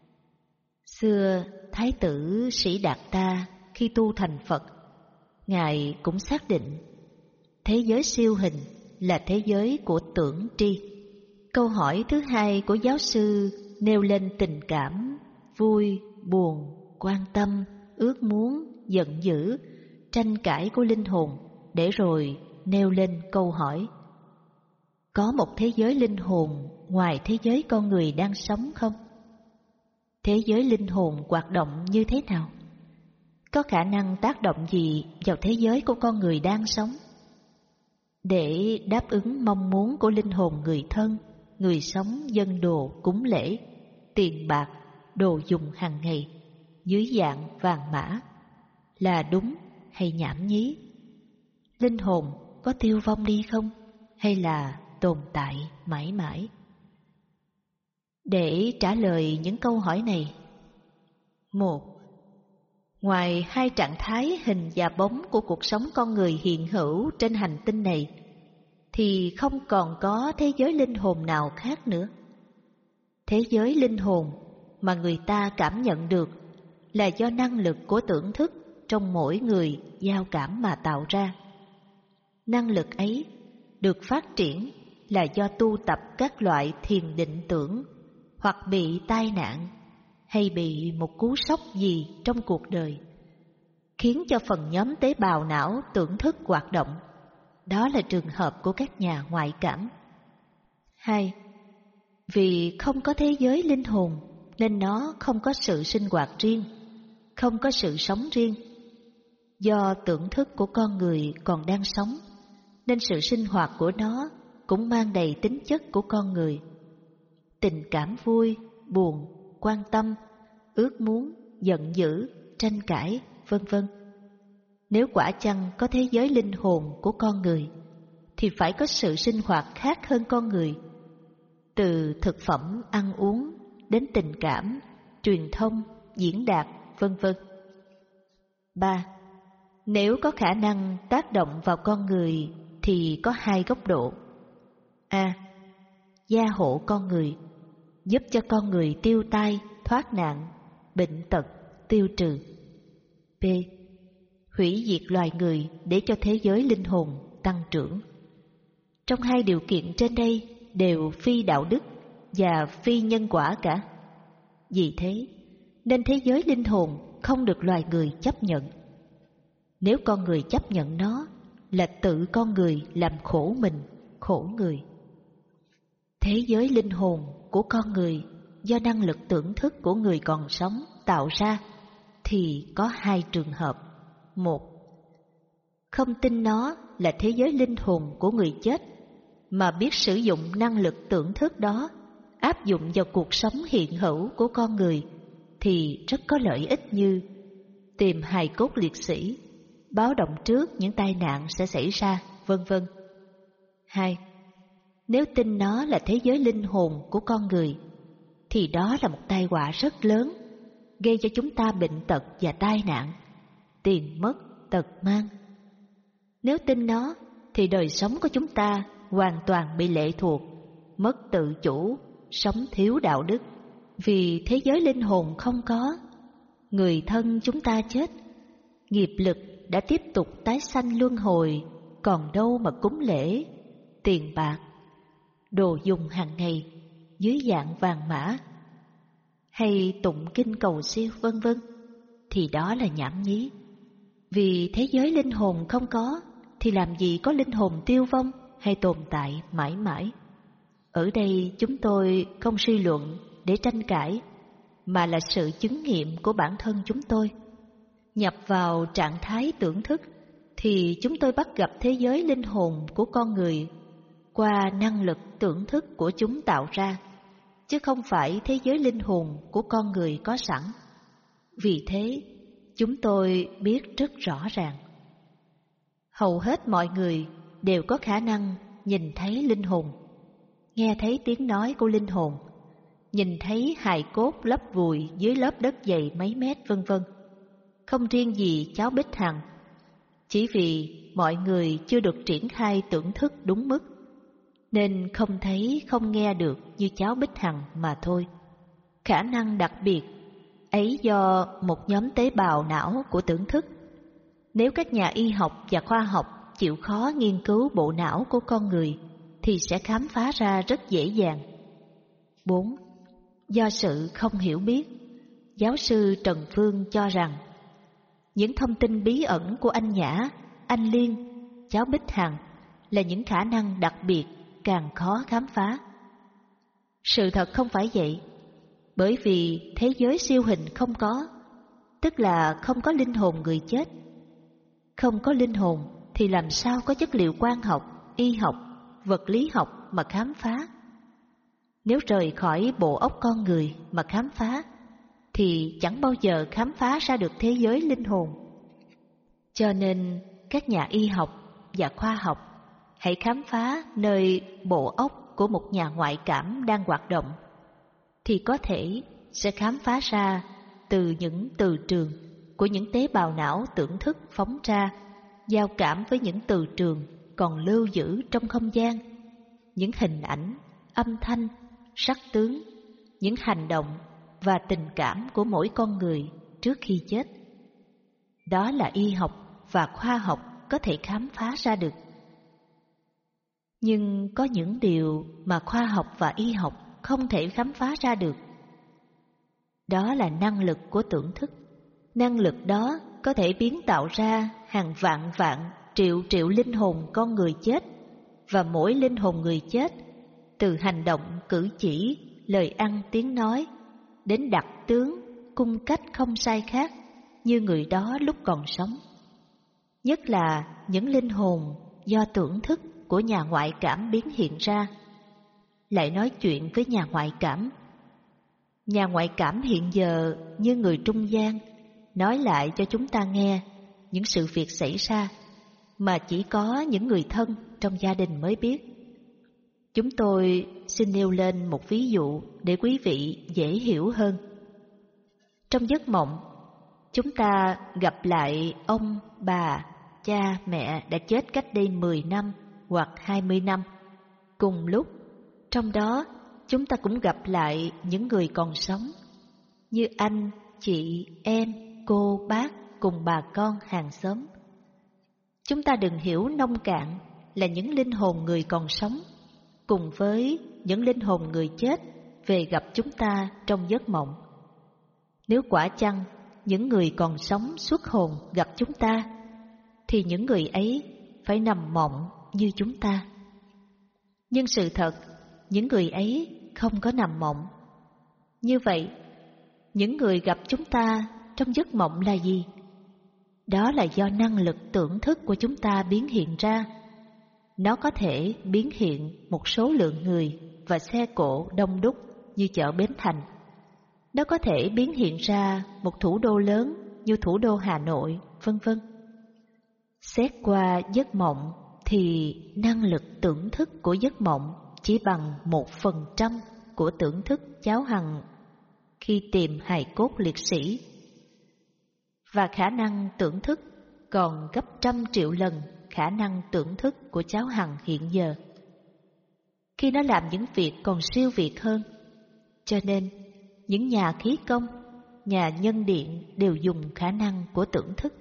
Xưa, Thái tử Sĩ Đạt Ta khi tu thành Phật, Ngài cũng xác định thế giới siêu hình là thế giới của tưởng tri. Câu hỏi thứ hai của giáo sư nêu lên tình cảm, vui, buồn, quan tâm, ước muốn, giận dữ, tranh cãi của linh hồn, để rồi nêu lên câu hỏi: có một thế giới linh hồn ngoài thế giới con người đang sống không? Thế giới linh hồn hoạt động như thế nào? Có khả năng tác động gì vào thế giới của con người đang sống? Để đáp ứng mong muốn của linh hồn người thân, người sống dâng đồ cúng lễ, tiền bạc, đồ dùng hàng ngày dưới dạng vàng mã là đúng hay nhảm nhí? Linh hồn có tiêu vong đi không, hay là tồn tại mãi mãi? Để trả lời những câu hỏi này: một. Ngoài hai trạng thái hình và bóng của cuộc sống con người hiện hữu trên hành tinh này, thì không còn có thế giới linh hồn nào khác nữa. Thế giới linh hồn mà người ta cảm nhận được là do năng lực của tưởng thức trong mỗi người giao cảm mà tạo ra. Năng lực ấy được phát triển là do tu tập các loại thiền định tưởng, hoặc bị tai nạn, hay bị một cú sốc gì trong cuộc đời, khiến cho phần nhóm tế bào não tưởng thức hoạt động. Đó là trường hợp của các nhà ngoại cảm. Hai. Vì không có thế giới linh hồn nên nó không có sự sinh hoạt riêng, không có sự sống riêng. Do tưởng thức của con người còn đang sống, nên sự sinh hoạt của nó cũng mang đầy tính chất của con người. Tình cảm vui, buồn, quan tâm, ước muốn, giận dữ, tranh cãi, vân vân. Nếu quả chăng có thế giới linh hồn của con người, thì phải có sự sinh hoạt khác hơn con người, từ thực phẩm ăn uống đến tình cảm, truyền thông, diễn đạt, vân vân. Ba. Nếu có khả năng tác động vào con người thì có hai góc độ. A. Gia hộ con người, giúp cho con người tiêu tai, thoát nạn, bệnh tật, tiêu trừ. B. hủy diệt loài người để cho thế giới linh hồn tăng trưởng. Trong hai điều kiện trên đây đều phi đạo đức và phi nhân quả cả. Vì thế, nên thế giới linh hồn không được loài người chấp nhận. Nếu con người chấp nhận nó, là tự con người làm khổ mình, khổ người. Thế giới linh hồn của con người do năng lực tưởng thức của người còn sống tạo ra thì có hai trường hợp. Một, không tin nó là thế giới linh hồn của người chết, mà biết sử dụng năng lực tưởng thức đó áp dụng vào cuộc sống hiện hữu của con người thì rất có lợi ích, như tìm hài cốt liệt sĩ, báo động trước những tai nạn sẽ xảy ra, vân vân. Hai, nếu tin nó là thế giới linh hồn của con người thì đó là một tai họa rất lớn, gây cho chúng ta bệnh tật và tai nạn, tiền mất, tật mang. Nếu tin nó thì đời sống của chúng ta hoàn toàn bị lệ thuộc, mất tự chủ, sống thiếu đạo đức. Vì thế giới linh hồn không có, người thân chúng ta chết, nghiệp lực đã tiếp tục tái sanh luân hồi, còn đâu mà cúng lễ, tiền bạc, đồ dùng hàng ngày dưới dạng vàng mã, hay tụng kinh cầu siêu vân vân, thì đó là nhảm nhí. Vì thế giới linh hồn không có, thì làm gì có linh hồn tiêu vong hay tồn tại mãi mãi. Ở đây chúng tôi không suy luận để tranh cãi, mà là sự chứng nghiệm của bản thân chúng tôi. Nhập vào trạng thái tưởng thức thì chúng tôi bắt gặp thế giới linh hồn của con người qua năng lực tưởng thức của chúng tạo ra, chứ không phải thế giới linh hồn của con người có sẵn. Vì thế, chúng tôi biết rất rõ ràng, hầu hết mọi người đều có khả năng nhìn thấy linh hồn, nghe thấy tiếng nói của linh hồn, nhìn thấy hài cốt lấp vùi dưới lớp đất dày mấy mét vân vân. Không riêng gì cháu Bích Hằng, chỉ vì mọi người chưa được triển khai tưởng thức đúng mức, nên không thấy không nghe được như cháu Bích Hằng mà thôi. Khả năng đặc biệt ấy do một nhóm tế bào não của tưởng thức. Nếu các nhà y học và khoa học chịu khó nghiên cứu bộ não của con người thì sẽ khám phá ra rất dễ dàng. Bốn. Do sự không hiểu biết, giáo sư Trần Phương cho rằng những thông tin bí ẩn của anh Nhã, anh Liên, cháu Bích Hằng là những khả năng đặc biệt càng khó khám phá. Sự thật không phải vậy, bởi vì thế giới siêu hình không có, tức là không có linh hồn người chết. Không có linh hồn thì làm sao có chất liệu quang học, y học, vật lý học mà khám phá. Nếu rời khỏi bộ óc con người mà khám phá thì chẳng bao giờ khám phá ra được thế giới linh hồn. Cho nên các nhà y học và khoa học hãy khám phá nơi bộ óc của một nhà ngoại cảm đang hoạt động, thì có thể sẽ khám phá ra từ những từ trường của những tế bào não tưởng thức phóng ra, giao cảm với những từ trường còn lưu giữ trong không gian, những hình ảnh, âm thanh, sắc tướng, những hành động và tình cảm của mỗi con người trước khi chết. Đó là y học và khoa học có thể khám phá ra được. Nhưng có những điều mà khoa học và y học không thể khám phá ra được. Đó là năng lực của tưởng thức. Năng lực đó có thể biến tạo ra hàng vạn vạn triệu triệu linh hồn con người chết, và mỗi linh hồn người chết, từ hành động, cử chỉ, lời ăn, tiếng nói, đến đặc tướng, cung cách không sai khác như người đó lúc còn sống. Nhất là những linh hồn do tưởng thức của nhà ngoại cảm biến hiện ra, lại nói chuyện với nhà ngoại cảm. Nhà ngoại cảm hiện giờ như người trung gian, nói lại cho chúng ta nghe những sự việc xảy ra mà chỉ có những người thân trong gia đình mới biết. Chúng tôi xin nêu lên một ví dụ để quý vị dễ hiểu hơn. Trong giấc mộng, chúng ta gặp lại ông, bà, cha, mẹ đã chết cách đây mười năm hoặc hai mươi năm. Cùng lúc, trong đó chúng ta cũng gặp lại những người còn sống, như anh, chị, em, cô, bác, cùng bà con hàng xóm. Chúng ta đừng hiểu nông cạn là những linh hồn người còn sống, cùng với những linh hồn người chết về gặp chúng ta trong giấc mộng. Nếu quả chăng những người còn sống xuất hồn gặp chúng ta, thì những người ấy phải nằm mộng như chúng ta. Nhưng sự thật, những người ấy không có nằm mộng. Như vậy, những người gặp chúng ta trong giấc mộng là gì? Đó là do năng lực tưởng thức của chúng ta biến hiện ra. Nó có thể biến hiện một số lượng người và xe cộ đông đúc như chợ Bến Thành. Nó có thể biến hiện ra một thủ đô lớn như thủ đô Hà Nội, vân vân. Xét qua giấc mộng thì năng lực tưởng thức của giấc mộng chỉ bằng một phần trăm của tưởng thức Cháu Hằng khi tìm hài cốt liệt sĩ, và khả năng tưởng thức còn gấp trăm triệu lần khả năng tưởng thức của Cháu Hằng hiện giờ, khi nó làm những việc còn siêu việt hơn. Cho nên, những nhà khí công, nhà nhân điện đều dùng khả năng của tưởng thức.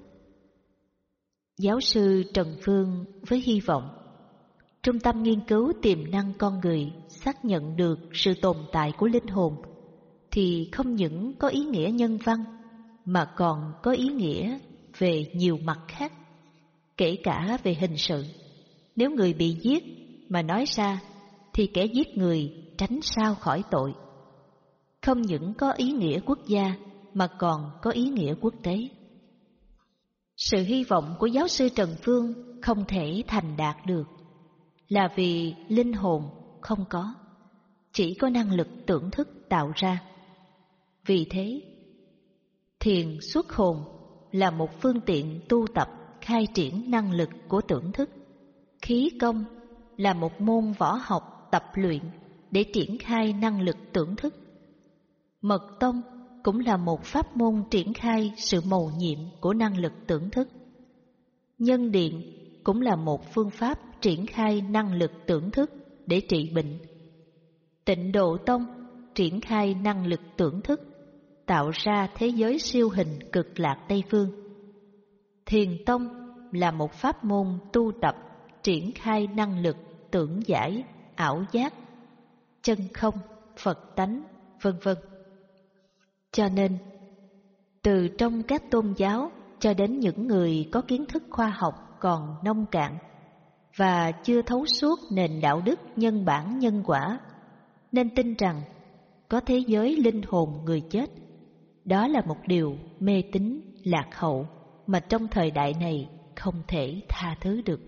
Giáo sư Trần Phương với hy vọng Trung tâm nghiên cứu tiềm năng con người xác nhận được sự tồn tại của linh hồn thì không những có ý nghĩa nhân văn mà còn có ý nghĩa về nhiều mặt khác, kể cả về hình sự. Nếu người bị giết mà nói ra thì kẻ giết người tránh sao khỏi tội. Không những có ý nghĩa quốc gia mà còn có ý nghĩa quốc tế. Sự hy vọng của giáo sư Trần Phương không thể thành đạt được là vì linh hồn không có, chỉ có năng lực tưởng thức tạo ra. Vì thế, thiền xuất hồn là một phương tiện tu tập khai triển năng lực của tưởng thức. Khí công là một môn võ học tập luyện để triển khai năng lực tưởng thức. Mật tông cũng là một pháp môn triển khai sự mầu nhiệm của năng lực tưởng thức. Nhân điện cũng là một phương pháp triển khai năng lực tưởng thức để trị bệnh. Tịnh Độ Tông triển khai năng lực tưởng thức, tạo ra thế giới siêu hình cực lạc Tây Phương. Thiền Tông là một pháp môn tu tập triển khai năng lực tưởng giải, ảo giác, chân không, Phật tánh, vân vân. Cho nên, từ trong các tôn giáo cho đến những người có kiến thức khoa học còn nông cạn và chưa thấu suốt nền đạo đức nhân bản nhân quả, nên tin rằng có thế giới linh hồn người chết. Đó là một điều mê tín lạc hậu mà trong thời đại này không thể tha thứ được.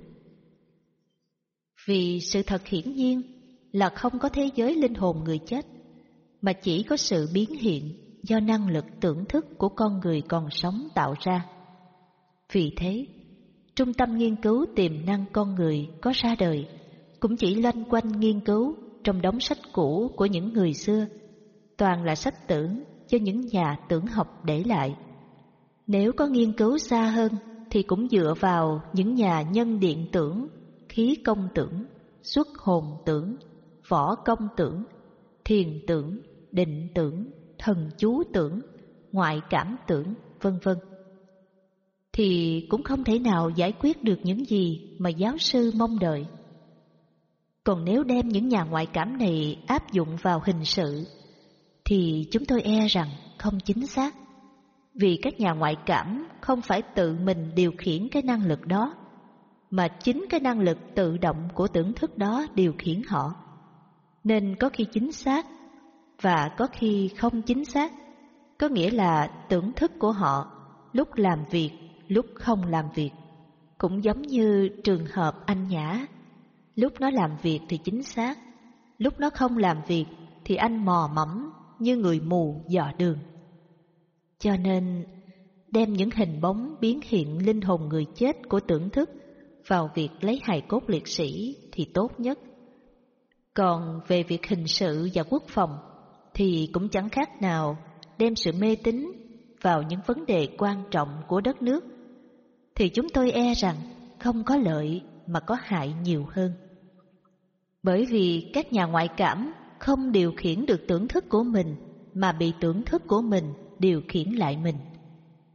Vì sự thật hiển nhiên là không có thế giới linh hồn người chết, mà chỉ có sự biến hiện do năng lực tưởng thức của con người còn sống tạo ra. Vì thế, Trung tâm nghiên cứu tiềm năng con người có ra đời cũng chỉ loanh quanh nghiên cứu trong đống sách cũ của những người xưa, toàn là sách tưởng do những nhà tưởng học để lại. Nếu có nghiên cứu xa hơn thì cũng dựa vào những nhà nhân điện tưởng, khí công tưởng, xuất hồn tưởng, võ công tưởng, thiền tưởng, định tưởng, thần chú tưởng, ngoại cảm tưởng, vân vân, thì cũng không thể nào giải quyết được những gì mà giáo sư mong đợi. Còn nếu đem những nhà ngoại cảm này áp dụng vào hình sự thì chúng tôi e rằng không chính xác, vì các nhà ngoại cảm không phải tự mình điều khiển cái năng lực đó, mà chính cái năng lực tự động của tưởng thức đó điều khiển họ. Nên có khi chính xác và có khi không chính xác, có nghĩa là tưởng thức của họ lúc làm việc, lúc không làm việc. Cũng giống như trường hợp anh Nhã, lúc nó làm việc thì chính xác, lúc nó không làm việc thì anh mò mẫm như người mù dò đường. Cho nên đem những hình bóng biến hiện linh hồn người chết của tưởng thức vào việc lấy hài cốt liệt sĩ thì tốt nhất. Còn về việc hình sự và quốc phòng thì cũng chẳng khác nào đem sự mê tín vào những vấn đề quan trọng của đất nước, thì chúng tôi e rằng không có lợi mà có hại nhiều hơn. Bởi vì các nhà ngoại cảm không điều khiển được tưởng thức của mình, mà bị tưởng thức của mình điều khiển lại mình.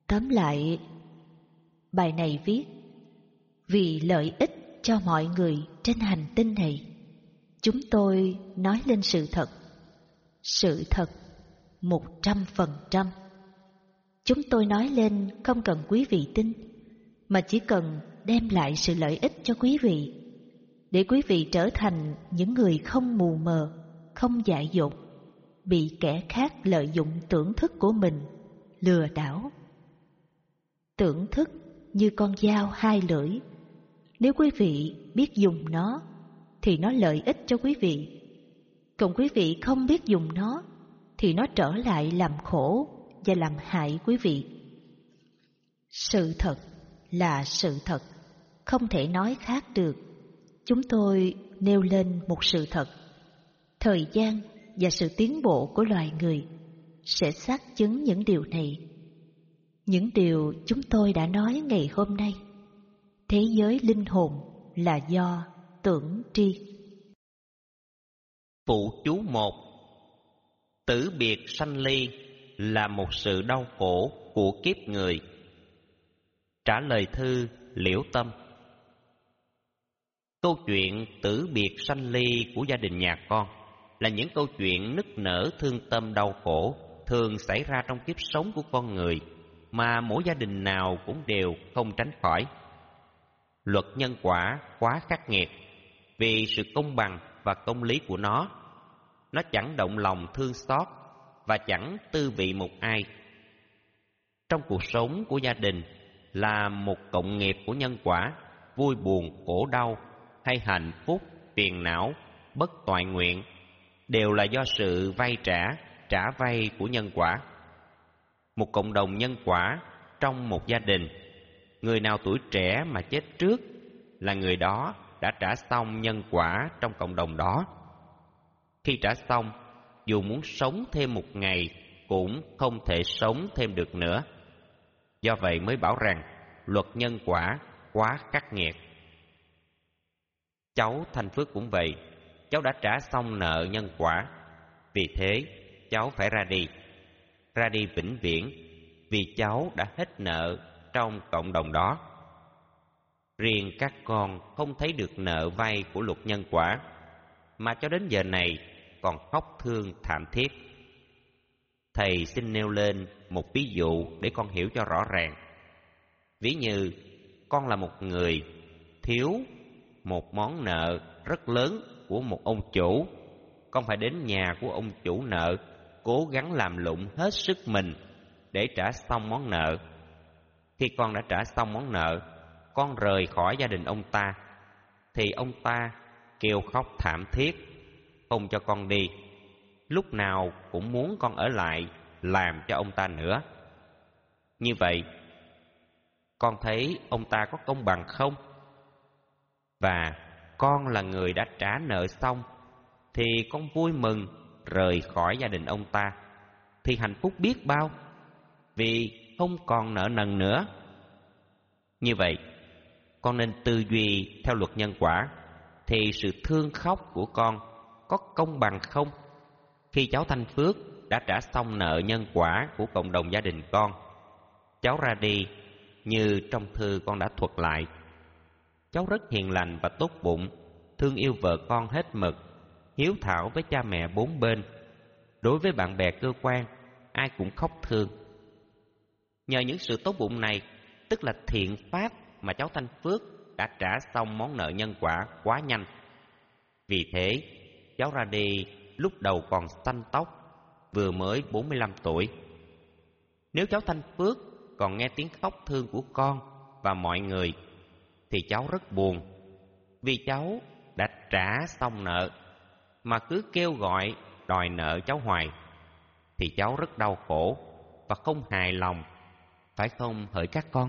Tóm lại, bài này viết vì lợi ích cho mọi người trên hành tinh này, chúng tôi nói lên sự thật, sự thật một trăm phần trăm. Chúng tôi nói lên không cần quý vị tin, mà chỉ cần đem lại sự lợi ích cho quý vị, để quý vị trở thành những người không mù mờ, không dại dột, bị kẻ khác lợi dụng tưởng thức của mình lừa đảo. Tưởng thức như con dao hai lưỡi, nếu quý vị biết dùng nó thì nó lợi ích cho quý vị, còn quý vị không biết dùng nó thì nó trở lại làm khổ và làm hại quý vị. Sự thật là sự thật, không thể nói khác được. Chúng tôi nêu lên một sự thật. Thời gian và sự tiến bộ của loài người sẽ xác chứng những điều này. Những điều chúng tôi đã nói ngày hôm nay. Thế giới linh hồn là do tưởng tri. Phụ chú một. Tử biệt sanh ly là một sự đau khổ của kiếp người. Trả lời thư Liễu Tâm. Câu chuyện tử biệt sanh ly của gia đình nhà con là những câu chuyện nức nở thương tâm đau khổ thường xảy ra trong kiếp sống của con người, mà mỗi gia đình nào cũng đều không tránh khỏi. Luật nhân quả quá khắc nghiệt vì sự công bằng và công lý của nó. Nó chẳng động lòng thương xót và chẳng tư vị một ai. Trong cuộc sống của gia đình là một cộng nghiệp của nhân quả, vui buồn, khổ đau hay hạnh phúc, phiền não, bất toại nguyện đều là do sự vay trả, trả vay của nhân quả. Một cộng đồng nhân quả trong một gia đình, người nào tuổi trẻ mà chết trước là người đó đã trả xong nhân quả trong cộng đồng đó. Khi trả xong, dù muốn sống thêm một ngày cũng không thể sống thêm được nữa. Do vậy mới bảo rằng luật nhân quả quá khắc nghiệt. Cháu Thanh Phước cũng vậy, cháu đã trả xong nợ nhân quả, vì thế cháu phải ra đi. Ra đi vĩnh viễn, vì cháu đã hết nợ trong cộng đồng đó. Riêng các con không thấy được nợ vay của luật nhân quả, mà cho đến giờ này còn khóc thương thảm thiết. Thầy xin nêu lên một ví dụ để con hiểu cho rõ ràng. Ví như con là một người thiếu một món nợ rất lớn của một ông chủ. Con phải đến nhà của ông chủ nợ, cố gắng làm lụng hết sức mình để trả xong món nợ. Khi con đã trả xong món nợ, con rời khỏi gia đình ông ta, thì ông ta kêu khóc thảm thiết, không cho con đi, lúc nào cũng muốn con ở lại làm cho ông ta nữa. Như vậy, con thấy ông ta có công bằng không? Và con là người đã trả nợ xong, thì con vui mừng rời khỏi gia đình ông ta, thì hạnh phúc biết bao, vì không còn nợ nần nữa. Như vậy, con nên tư duy theo luật nhân quả, thì sự thương khóc của con có công bằng không? Khi cháu Thanh Phước đã trả xong nợ nhân quả của cộng đồng gia đình con, cháu ra đi như trong thư con đã thuật lại. Cháu rất hiền lành và tốt bụng, thương yêu vợ con hết mực, hiếu thảo với cha mẹ bốn bên. Đối với bạn bè cơ quan, ai cũng khóc thương. Nhờ những sự tốt bụng này, tức là thiện pháp mà cháu Thanh Phước đã trả xong món nợ nhân quả quá nhanh. Vì thế, cháu ra đi lúc đầu còn xanh tóc, vừa mới bốn mươi lăm tuổi. Nếu cháu Thanh Phước còn nghe tiếng khóc thương của con và mọi người, thì cháu rất buồn, vì cháu đã trả xong nợ mà cứ kêu gọi đòi nợ cháu hoài, thì cháu rất đau khổ và không hài lòng, phải không hỡi các con?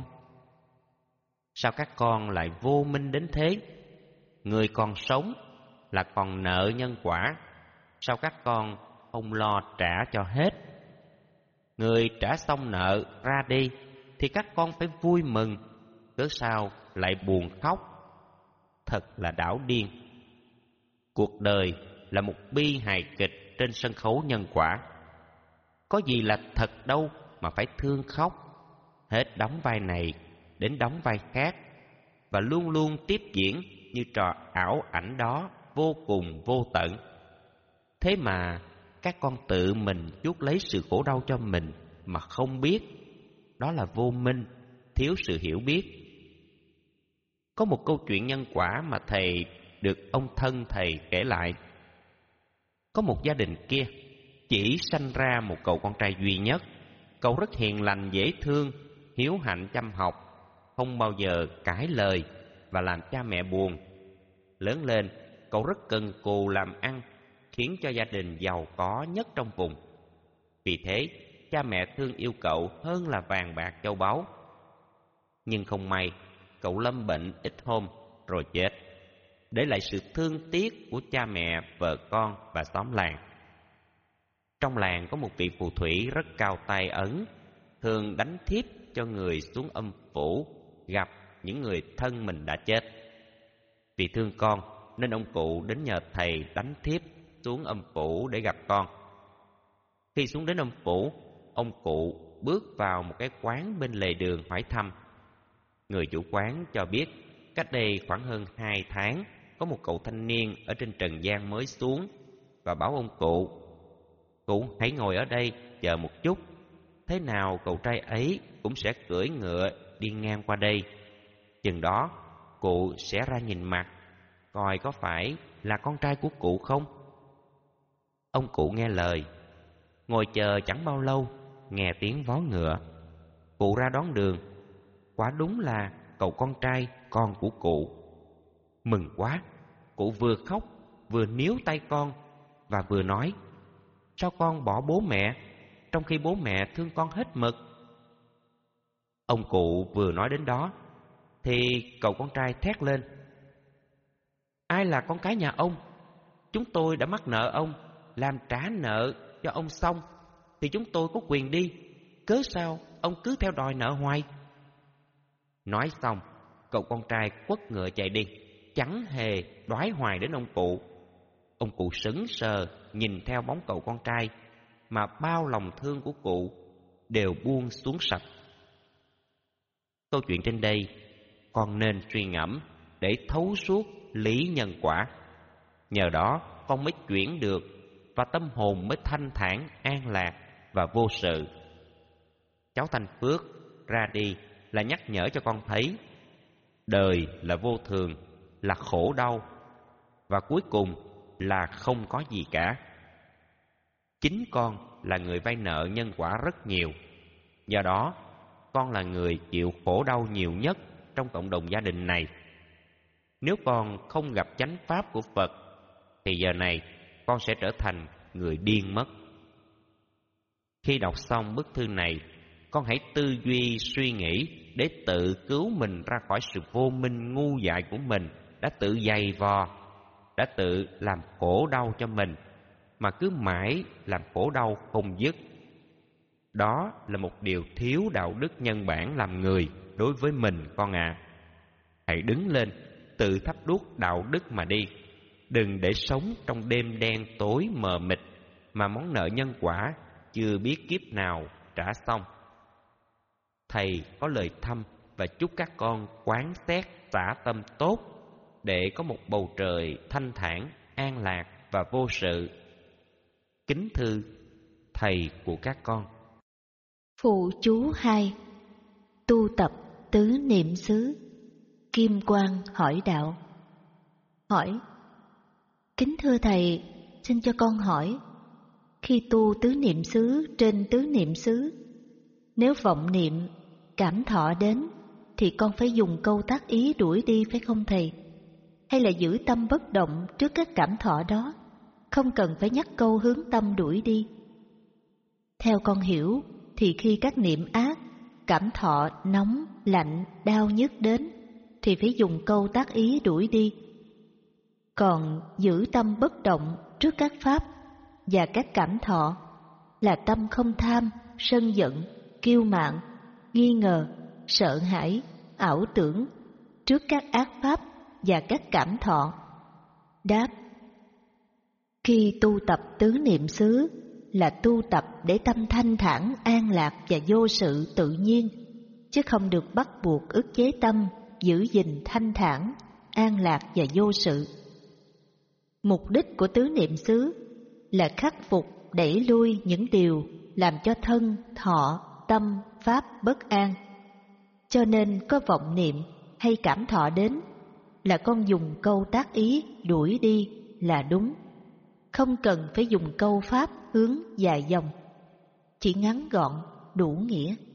Sao các con lại vô minh đến thế? Người còn sống là còn nợ nhân quả, sao các con không lo trả cho hết? Người trả xong nợ ra đi thì các con phải vui mừng, cớ sao lại buồn khóc? Thật là đảo điên. Cuộc đời là một bi hài kịch trên sân khấu nhân quả. Có gì là thật đâu mà phải thương khóc. hết đóng vai này đến đóng vai khác, và luôn luôn tiếp diễn như trò ảo ảnh đó vô cùng vô tận. Thế mà các con tự mình chuốc lấy sự khổ đau cho mình mà không biết. Đó là vô minh, thiếu sự hiểu biết. Có một câu chuyện nhân quả mà thầy được ông thân thầy kể lại. Có một gia đình kia chỉ sanh ra một cậu con trai duy nhất. Cậu rất hiền lành, dễ thương, hiếu hạnh, chăm học, không bao giờ cãi lời và làm cha mẹ buồn. Lớn lên, cậu rất cần cù làm ăn, khiến cho gia đình giàu có nhất trong vùng. Vì thế, cha mẹ thương yêu cậu hơn là vàng bạc châu báu. Nhưng không may, cậu lâm bệnh ít hôm rồi chết, để lại sự thương tiếc của cha mẹ, vợ con và xóm làng. Trong làng có một vị phù thủy rất cao tay ấn, thường đánh thiếp cho người xuống âm phủ gặp những người thân mình đã chết. Vì thương con nên ông cụ đến nhờ thầy đánh thiếp xuống âm phủ để gặp con. Khi xuống đến âm phủ, ông cụ bước vào một cái quán bên lề đường hỏi thăm. Người chủ quán cho biết cách đây khoảng hơn hai tháng có một cậu thanh niên ở trên trần gian mới xuống, và bảo ông cụ: "Cụ hãy ngồi ở đây chờ một chút, thế nào cậu trai ấy cũng sẽ cưỡi ngựa đi ngang qua đây. Chừng đó cụ sẽ ra nhìn mặt, coi có phải là con trai của cụ không." Ông cụ nghe lời, ngồi chờ chẳng bao lâu, nghe tiếng vó ngựa. Cụ ra đón đường, quả đúng là cậu con trai con của cụ. Mừng quá, cụ vừa khóc vừa níu tay con và vừa nói: "Sao con bỏ bố mẹ, trong khi bố mẹ thương con hết mực?" Ông cụ vừa nói đến đó thì cậu con trai thét lên: "Ai là con cái nhà ông? Chúng tôi đã mắc nợ ông, làm trả nợ cho ông xong thì chúng tôi có quyền đi, cớ sao ông cứ theo đòi nợ hoài?" Nói xong, cậu con trai quất ngựa chạy đi, chẳng hề đoái hoài đến ông cụ. Ông cụ sững sờ nhìn theo bóng cậu con trai, mà bao lòng thương của cụ đều buông xuống sạch. Câu chuyện trên đây con nên suy ngẫm để thấu suốt lý nhân quả. Nhờ đó con mới chuyển được, và tâm hồn mới thanh thản, an lạc và vô sự. Cháu Thanh Phước ra đi là nhắc nhở cho con thấy đời là vô thường, là khổ đau, và cuối cùng là không có gì cả. Chính con là người vay nợ nhân quả rất nhiều, do đó con là người chịu khổ đau nhiều nhất trong cộng đồng gia đình này. Nếu con không gặp chánh pháp của Phật thì giờ này con sẽ trở thành người điên mất. Khi đọc xong bức thư này, con hãy tư duy suy nghĩ để tự cứu mình ra khỏi sự vô minh ngu dại của mình đã tự dày vò, đã tự làm khổ đau cho mình, mà cứ mãi làm khổ đau không dứt. Đó là một điều thiếu đạo đức nhân bản làm người đối với mình con ạ. À. Hãy đứng lên, tự thắp đuốc đạo đức mà đi. Đừng để sống trong đêm đen tối mờ mịt mà món nợ nhân quả chưa biết kiếp nào trả xong. Thầy có lời thăm và chúc các con quán xét xả tâm tốt để có một bầu trời thanh thản, an lạc và vô sự. Kính thư thầy của các con. Phụ chú hai. Tu tập tứ niệm xứ. Kim Quang hỏi đạo. Hỏi: kính thưa thầy, xin cho con hỏi, khi tu tứ niệm xứ trên tứ niệm xứ, nếu vọng niệm, cảm thọ đến thì con phải dùng câu tác ý đuổi đi phải không thầy? Hay là giữ tâm bất động trước các cảm thọ đó, không cần phải nhắc câu hướng tâm đuổi đi? Theo con hiểu thì khi các niệm ác, cảm thọ nóng, lạnh, đau nhức đến thì phải dùng câu tác ý đuổi đi. Còn giữ tâm bất động trước các pháp và các cảm thọ là tâm không tham, sân giận, kiêu mạn, nghi ngờ, sợ hãi, ảo tưởng trước các ác pháp và các cảm thọ. Đáp: khi tu tập tứ niệm xứ là tu tập để tâm thanh thản, an lạc và vô sự tự nhiên, chứ không được bắt buộc ức chế tâm, giữ gìn thanh thản, an lạc và vô sự. Mục đích của tứ niệm xứ là khắc phục, đẩy lui những điều làm cho thân, thọ, tâm, pháp bất an. Cho nên có vọng niệm hay cảm thọ đến là con dùng câu tác ý đuổi đi là đúng. Không cần phải dùng câu pháp hướng dài dòng, chỉ ngắn gọn, đủ nghĩa.